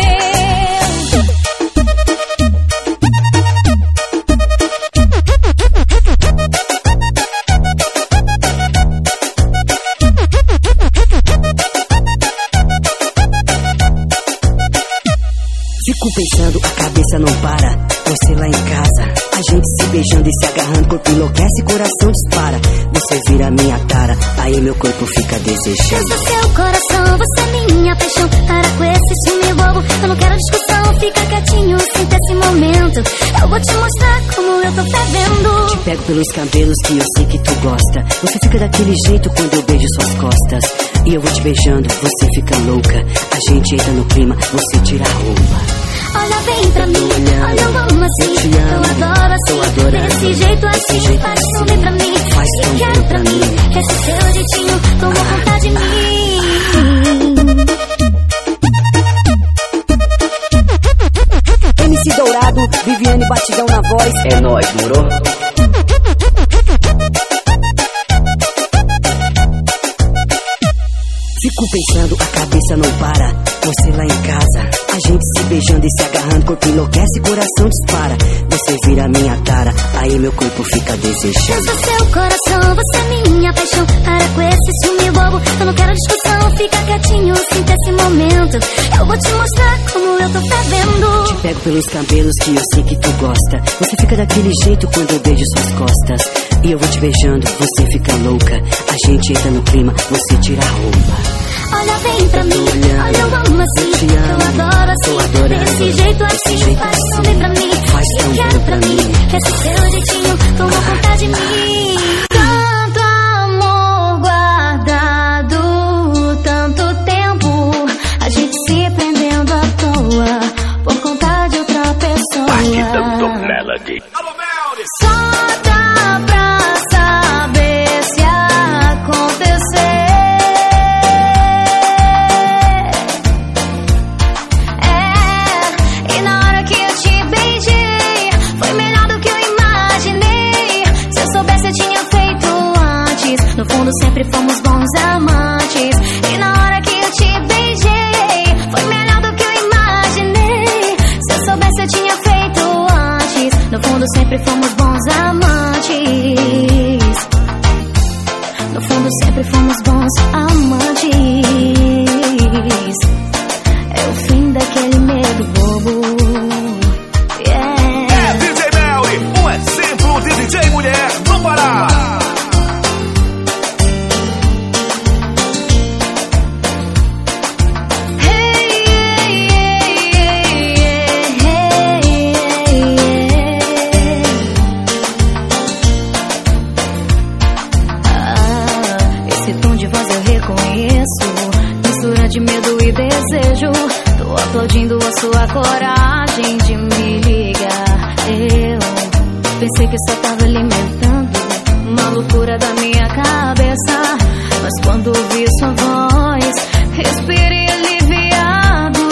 Fico pensando, a cabeça não para. Você lá em casa, a gente se beijando e se agarrando. Corpo enlouquece, coração dispara. Você vira minha tara, aí meu corpo fica desejando.
Eu sou seu coração, você é minha paixão. Para com esse ciúme bobo, eu não quero discussão. Fica quietinho, sinta esse momento. Eu vou te mostrar como eu tô fervendo.
Te pego pelos cabelos que eu sei que tu gosta. Você fica daquele jeito quando eu beijo suas costas. E eu vou te beijando, você fica louca. A gente entra no clima, você tira a roupa.
Olha bem pra mim, olha eu amo assim. Eu adoro assim, desse jeito assim. Faz tão bem pra mim, eu quero pra mim. Esse seu jeitinho tomou conta de mim.
MC Dourado, Viviane Batidão na voz.
É nóis, moro?
Fico pensando, a cabeça não para. Você lá em casa, a gente se beijando e se agarrando. Corpo enlouquece, coração dispara. Você vira minha tara, aí meu corpo fica desejando.
Eu sou seu coração, você é minha paixão. Para com esse ciúme bobo, eu não quero discussão. Fica quietinho, sinta esse momento. Eu vou te mostrar como eu tô fervendo.
Te pego pelos cabelos que eu sei que tu gosta. Você fica daquele jeito quando eu beijo suas costas. E eu vou te beijando, você fica louca. A gente entra no clima, você tira a roupa.
Olha bem pra mim, olha eu amo assim. Eu adoro assim, desse jeito assim. Faz tão bem pra mim, eu quero pra mim. Esse seu jeitinho tomou conta de mim. Tanto amor guardado, tanto tempo. A gente se prendendo à toa por conta de outra pessoa.
Batidão do Melody.
Só dá pra saber se acontecer. No fundo sempre fomos bons amantes. E na hora que eu te beijei, foi melhor do que eu imaginei. Se eu soubesse eu tinha feito antes. No fundo sempre fomos bons amantes. No fundo sempre fomos bons amantes. É o fim daquele medo bobo. Yeah.
É DJ Melly, um exemplo de DJ mulher no Pará.
De medo e desejo, tô aplaudindo a sua coragem de me ligar. Eu pensei que só tava alimentando uma loucura da minha cabeça, mas quando ouvi sua voz, respirei aliviado.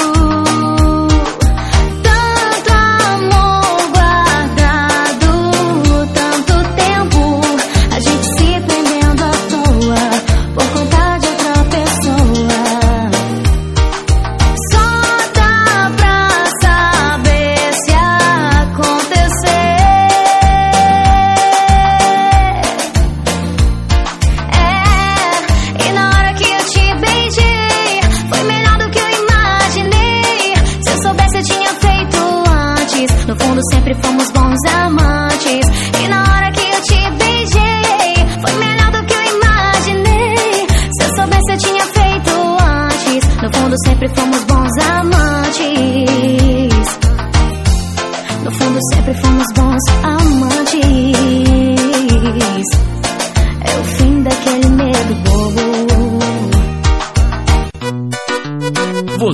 Tanto amor guardado, tanto tempo, a gente se prendendo à toa por conta de outra pessoa. No fundo sempre fomos bons amantes. E na hora que eu te beijei, foi melhor do que eu imaginei. Se eu soubesse eu tinha feito antes. No fundo sempre fomos bons amantes.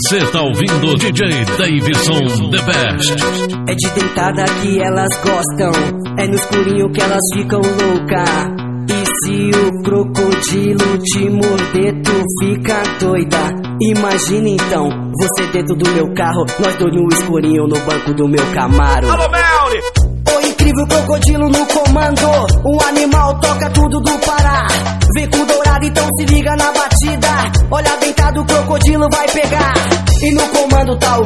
Você tá ouvindo o DJ Davidson The Best.
É de dentada que elas gostam, é no escurinho que elas ficam louca. E se o crocodilo te morder, tu fica doida. Imagina então, você dentro do meu carro, nós dois no escurinho no banco do meu Camaro.
Alô, Melly!
O incrível crocodilo no comando, o animal toca tudo do Pará. Vem com dourado, então se liga na batida. Olha deitado, o crocodilo vai pegar. E no comando tá o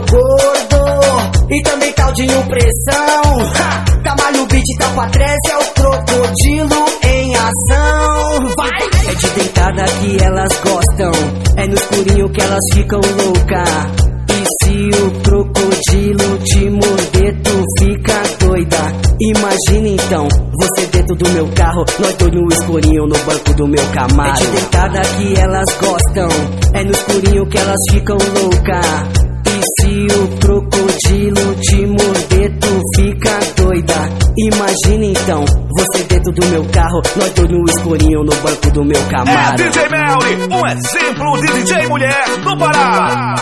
gordo, e também tá o Dinho Pressão. Tamalho beat, tá pra trás, é o crocodilo em ação. Vai! É de dentada que elas gostam, é no escurinho que elas ficam louca. E se o crocodilo te morder, tu fica doida. Imagina então, você dentro do meu carro, nós dois no escurinho no banco do meu Camaro. É de dentada que elas gostam, é no escurinho que elas ficam louca. E se o crocodilo te morder, tu fica doida. Imagina então, você dentro do meu carro, nós dois no escurinho no banco do meu Camaro.
É DJ Melly, um exemplo de DJ mulher do Pará.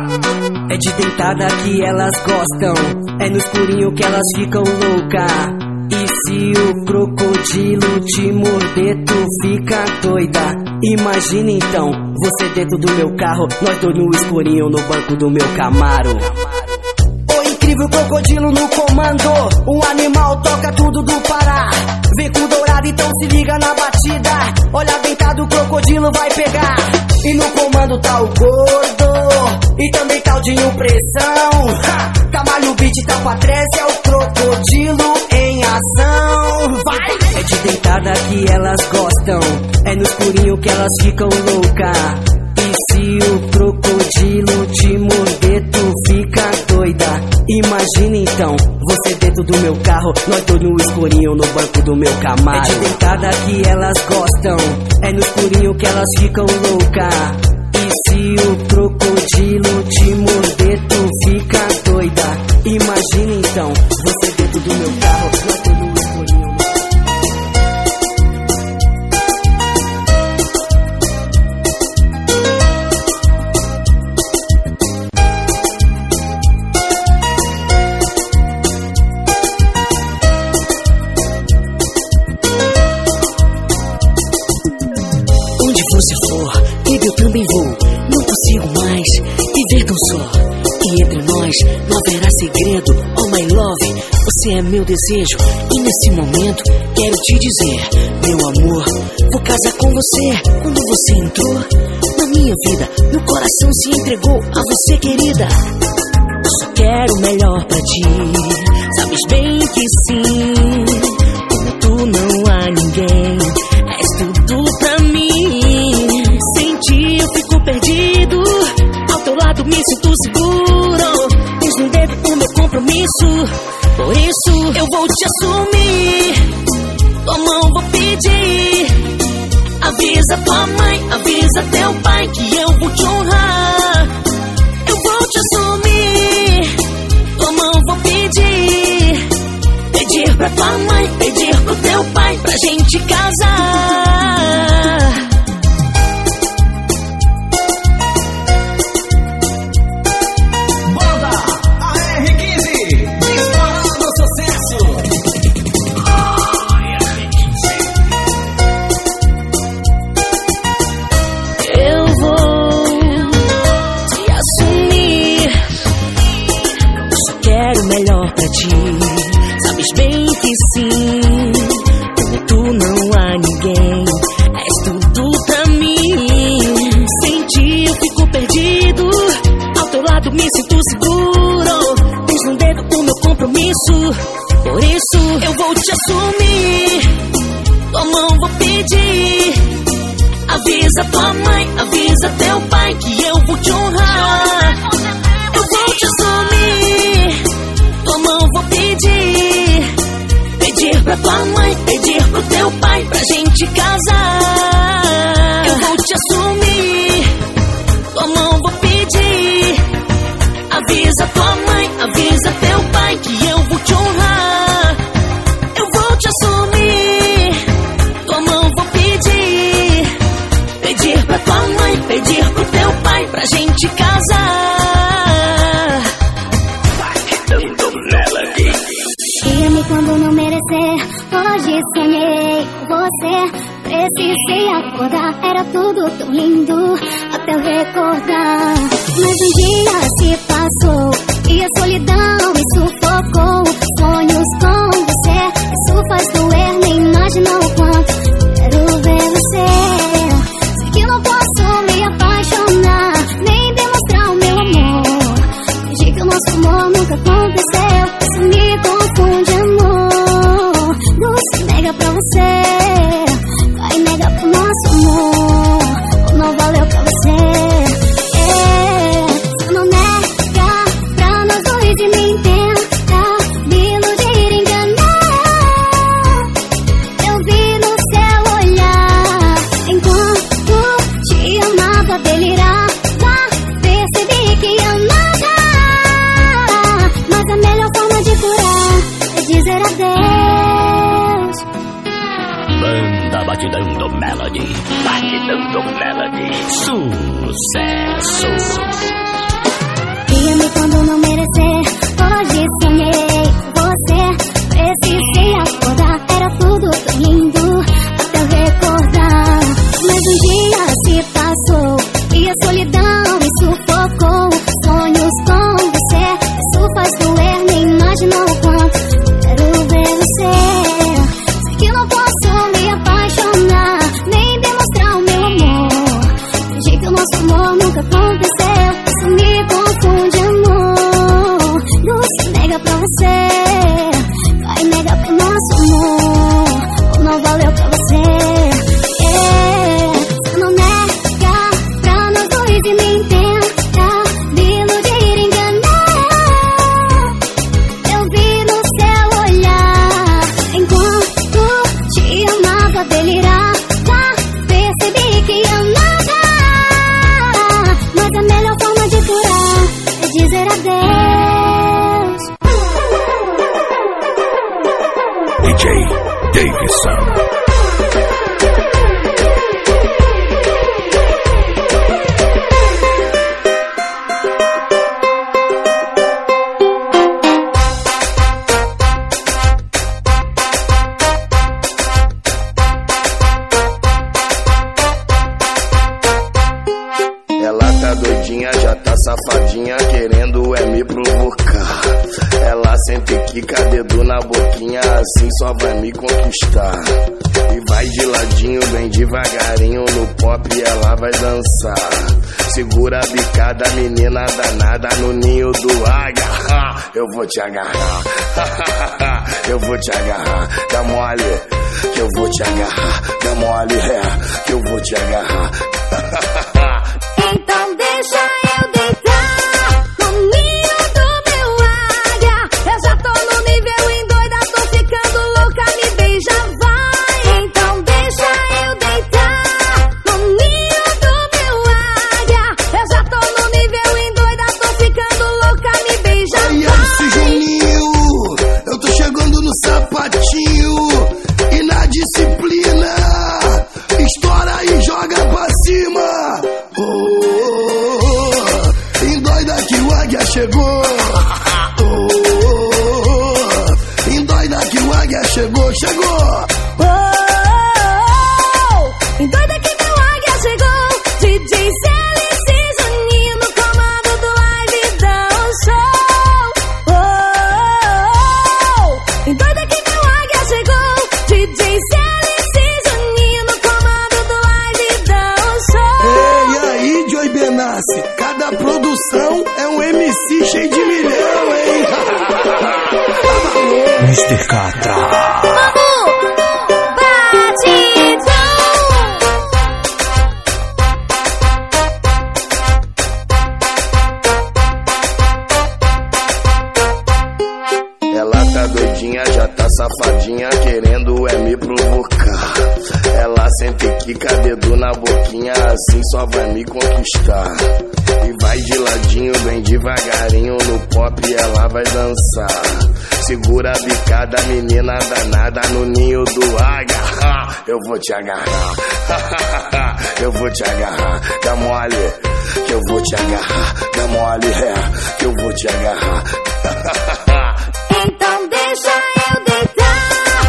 É de dentada que elas gostam, é no escurinho que elas ficam louca. E se o crocodilo te morder, tu fica doida. Imagina então, você dentro do meu carro, nós dois no escurinho no banco do meu Camaro. O incrível crocodilo no comando, o animal toca tudo do Pará. Vem com dourado, então se liga na batida. Olha deitado, o crocodilo vai pegar. E no comando tá o gordo, e também tá o Dinho Pressão. Tamalho beat, tá pra trás, é o crocodilo em ação. Vai! É de dentada que elas gostam, é no escurinho que elas ficam louca. E se o crocodilo te morder, tu fica doida. Imagina então, você dentro do meu carro, nós dois no escurinho no banco do meu Camaro. É de dentada que elas gostam, é no escurinho que elas ficam louca. E se o crocodilo te morder, tu fica doida. Imagina então, você dentro do meu carro, nós dois no escurinho.
Você for, baby, eu também vou. Não consigo mais viver tão só. E entre nós não haverá segredo. Oh my love, você é meu desejo. E nesse momento quero te dizer, meu amor, vou casar com você. Quando você entrou na minha vida, meu coração se entregou a você, querida. Eu só quero o melhor pra ti. Sabes bem que sim, como tu não há ninguém. És tudo pra mim. Sem ti eu fico perdido, ao teu lado me sinto seguro. Tens no dedo o meu compromisso, por isso eu vou te assumir. Tua mão vou pedir. Avisa tua mãe, avisa teu pai que eu vou te honrar. Eu vou te assumir. Tua mão vou pedir. Pedir pra tua mãe, pedir pro teu pai, pra gente casar. Melhor pra ti, sabes bem que sim, como tu não há ninguém, és tudo pra mim. Sem ti eu fico perdido, ao teu lado me sinto seguro. Tens no dedo o meu compromisso, por isso eu vou te assumir. Tua mão vou pedir. Avisa tua mãe, avisa teu pai que eu vou te honrar. Eu vou te assumir. Tua mão vou pedir. Pedir pra tua mãe, pedir pro teu pai, pra gente casar. Eu vou te assumir. Tua mão vou pedir. Avisa tua mãe, avisa teu pai que eu vou te honrar. Eu vou te assumir. Tua mão vou pedir. Pedir pra tua mãe, pedir pro teu pai, pra gente casar.
merecer. Hoje sonhei com você, precisei acordar. Era tudo tão lindo até eu recordar. Mas um dia se passou e a solidão me sufocou. Sonhos com você, isso faz doer, nem imagina o quanto quero ver você. Sei que não posso me apaixonar, nem demonstrar o meu amor. Fingi que o nosso amor nunca aconteceu. Isso me confunde, amor. Não se nega pra você, vai negar pro nosso amor. Não valeu pra você. Se não nega pra nós dois e me tenta me iludir, enganar. Eu vi no seu olhar enquanto te amava, delirava, percebi que amava. Mas a melhor forma de curar é dizer adeus.
Banda Batidão do Melody, Batidão do Melody, sucesso.
Ria-me quando não merecer. Hoje sonhei com você, precisei acordar. Era tudo tão lindo até eu recordar. Mas um dia se passou e a solidão me sufocou. Sonhos com você, isso faz doer, nem imagina o quanto quero ver você. Sei que não posso me apaixonar, nem demonstrar o meu amor. Fingi que o nosso amor nunca aconteceu. Isso me confunde, amor. Não se nega pra você, vai negar pro nosso amor. Ou não valeu pra você. Se não nega pra nós dois e me tenta me iludir, enganar. Eu vi no seu olhar enquanto te amava, delirava, percebi que amava. Mas a melhor forma de curar é dizer adeus.
DJ Davidson.
Ela tá doidinha, já tá safadinha, querendo é me provocar. Ela sempre quica dedo na boquinha, assim só vai me conquistar. E vai de ladinho, bem devagarinho, no pop ela vai dançar. Segura a bicada, menina danada, no ninho do águia. Eu vou te agarrar, eu vou te agarrar. Dá mole, que eu vou te agarrar. Dá mole, que eu vou te agarrar.
Então deixa eu deitar no ninho do meu águia. Eu já tô no nível em doida, tô ficando louca, me beija, vai. Então deixa eu deitar no ninho do meu águia. Eu já tô no nível em doida, tô ficando louca, me beija,
Ai,
vai.
MC Juninho, eu tô chegando no sapatinho e na disciplina. Estoura e joga pra cima. Endoida que o águia chegou. Endoida que o águia chegou, chegou.
Endoida que meu águia chegou. DJ CLC Juninho no comando do live dão show. Endoida que meu águia chegou. DJ CLC Juninho no comando do live dão show.
E aí, Joey Benassi, cada produção é um MC cheio de milhão, hein?
Mr. Catra.
Ela tá doidinha, já tá safadinha, querendo é me provocar. Ela sempre quica dedo na boquinha, assim só vai me conquistar. E vai de ladinho, bem devagarinho, no pop ela vai dançar. Segura a bicada, menina danada, no ninho do águia. Eu vou te agarrar, eu vou te agarrar. Dá mole, que eu vou te agarrar. Dá mole, que eu vou te agarrar.
Então deixa eu deitar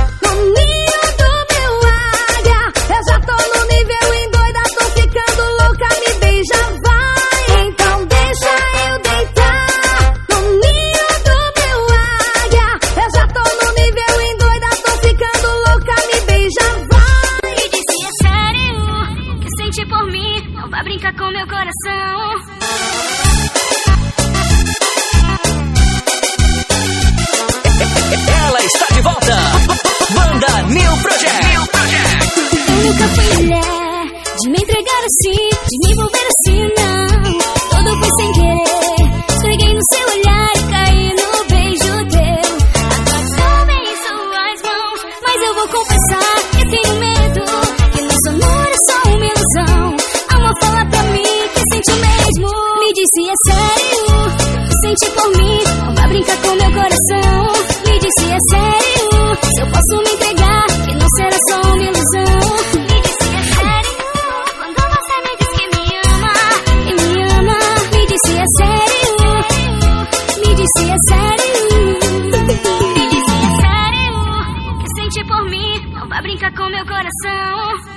entregar assim, de me envolver assim, não. Tudo foi sem querer. Escorreguei no seu olhar e caí no beijo teu. Agora bem em suas mãos, mas eu vou confessar que tenho medo, que nosso amor é só uma ilusão. Amor, fala pra mim que sente o mesmo. Me diz se é sério, que sente por mim. Não vai brincar com meu coração. Me diz se é sério, se eu posso me entregar, que não será só uma ilusão. Me diz se é sério, quando você me diz que me ama, que me ama. Me diz se é sério, me diz se é sério. Me diz se é sério, que sente por mim. Não vai brincar com meu coração.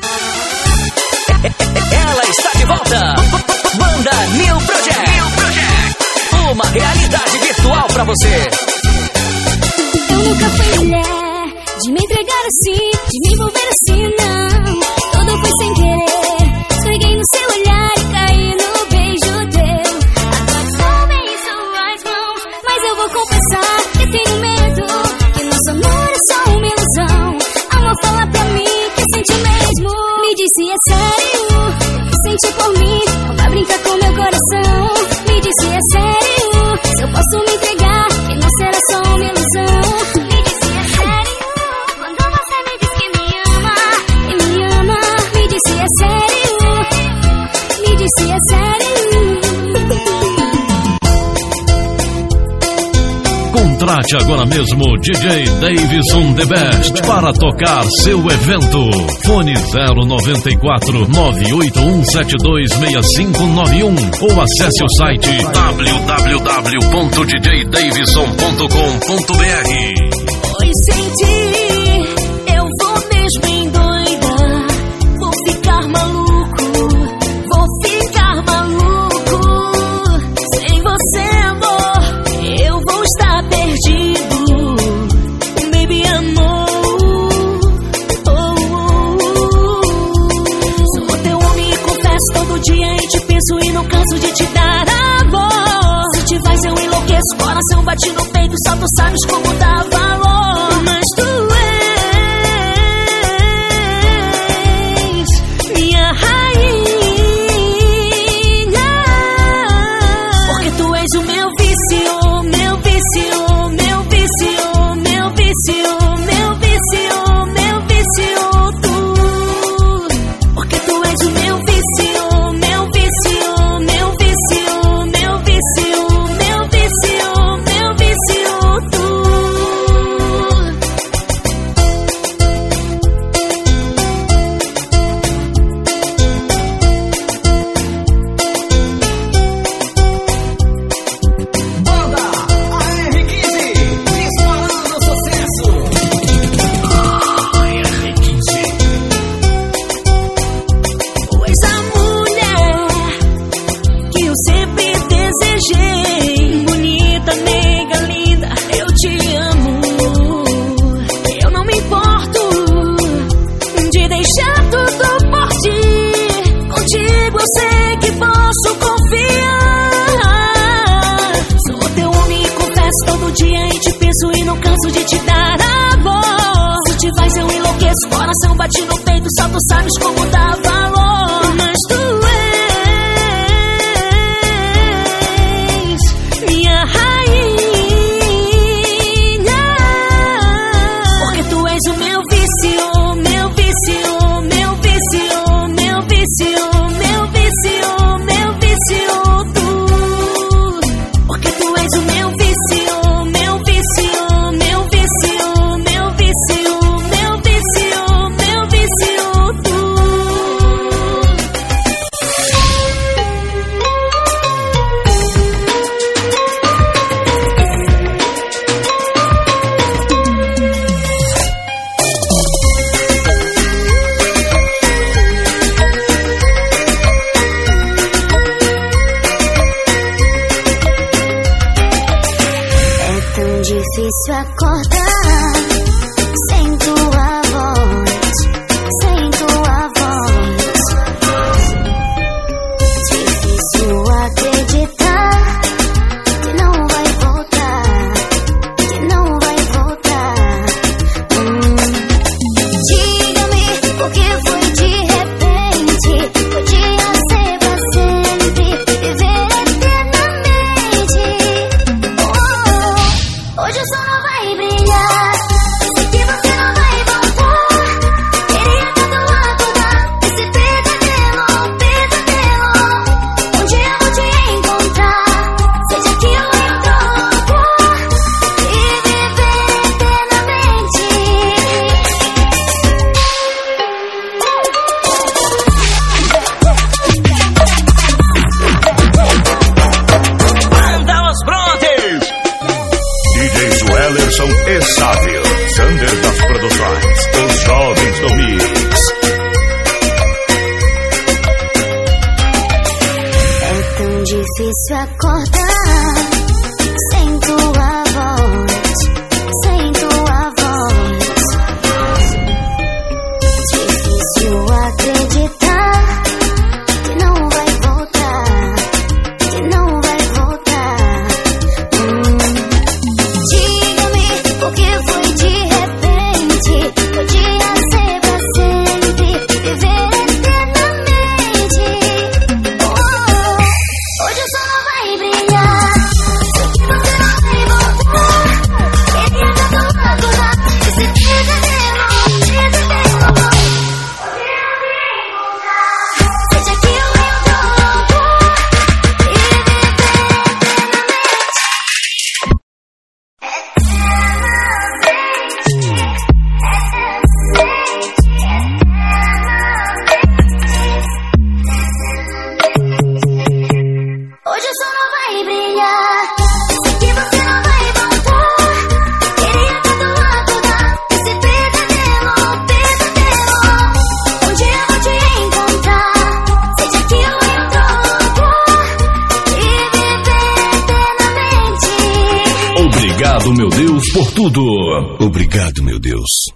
Ela está de volta. Banda New Project. Uma realidade virtual pra você.
Eu nunca fui mulher de me entregar assim, de me envolver assim, não. Tudo foi sem querer. Escorreguei no seu olhar e caí no beijo teu. Agora estou bem em suas mãos, mas eu vou confessar que tenho medo, que nosso amor é só uma ilusão. Amor, fala pra mim que sente mesmo. Me diz se é sério, que sente por mim. Não vai brincar com meu coração. Me diz se é sério, se eu posso me entregar, que não será só uma ilusão. Me diz se é sério, quando você me diz que me ama, que me ama. Me diz se é sério, me diz se é sério.
Contrate agora mesmo DJ Davidson The Best para tocar seu evento. Fone 094 981726591 ou acesse o site www.djdavidson.com.br.
Oi, senti, eu vou mesmo endoidar. Vou ficar maluco, vou ficar maluco. Sem você, amor, eu vou estar perdido. Baby, amor, sou teu homem e confesso todo dia e te penso e não canso de te dar amor. Se te faz eu enlouqueço, coração bate no peito, só tu sabes como dá valor. Mas tu és minha rainha, porque tu és o meu vício, meu vício, meu vício, meu vício, meu vício, meu vício, tu. Porque tu és o meu vício, meu vício, meu vício, meu vício, meu vício, meu vício, tu.
Banda AR15, disparando sucesso.
Tu és a mulher que eu sempre desejei. Bonita, nega, linda, eu te amo. Eu não me importo de deixar tudo por ti. Contigo eu sei que posso confiar. Sou teu homem e confesso todo dia e te penso e não canso de te dar amor. Se te faz eu enlouqueço, coração bate no peito, só tu sabes como dá valor. Mas tu és minha rainha, porque tu és o meu vício, meu vício, meu vício, meu vício, meu vício, meu vício, tu. Porque tu és o meu vício, meu vício, meu vício, meu vício, meu vício, meu vício, tu.
É tão difícil acordar sem tua voz, sem tua voz. Difícil acreditar que não vai voltar, que não vai voltar. Diga-me o que foi de repente, foi de
não vai brilhar, sei que você não vai voltar. Queria tatuar esse pesadelo. Um dia eu vou te encontrar, seja aqui ou em outro lugar, e viver eternamente.
Banda Os Brothers.
DJs Wellerson e Sávio, Sander das Produções, os jovens do Mix.
É tão difícil acordar sem tua voz, sem tua voz. Difícil acreditar que não vai voltar, que não vai voltar. Diga-me por que foi de repente. Podia ser pra sempre, viver eternamente. Hoje o sol não vai brilhar, sei que você não vai voltar. Queria tatuar esse pesadelo. Seja aqui ou em outro lugar, e viver Hoje o sol não vai brilhar, sei que você não vai voltar. Queria tatuar esse pesadelo. Um dia eu vou te encontrar, seja aqui ou em outro lugar, e viver eternamente.
Obrigado, meu Deus, por tudo. Obrigado, meu Deus.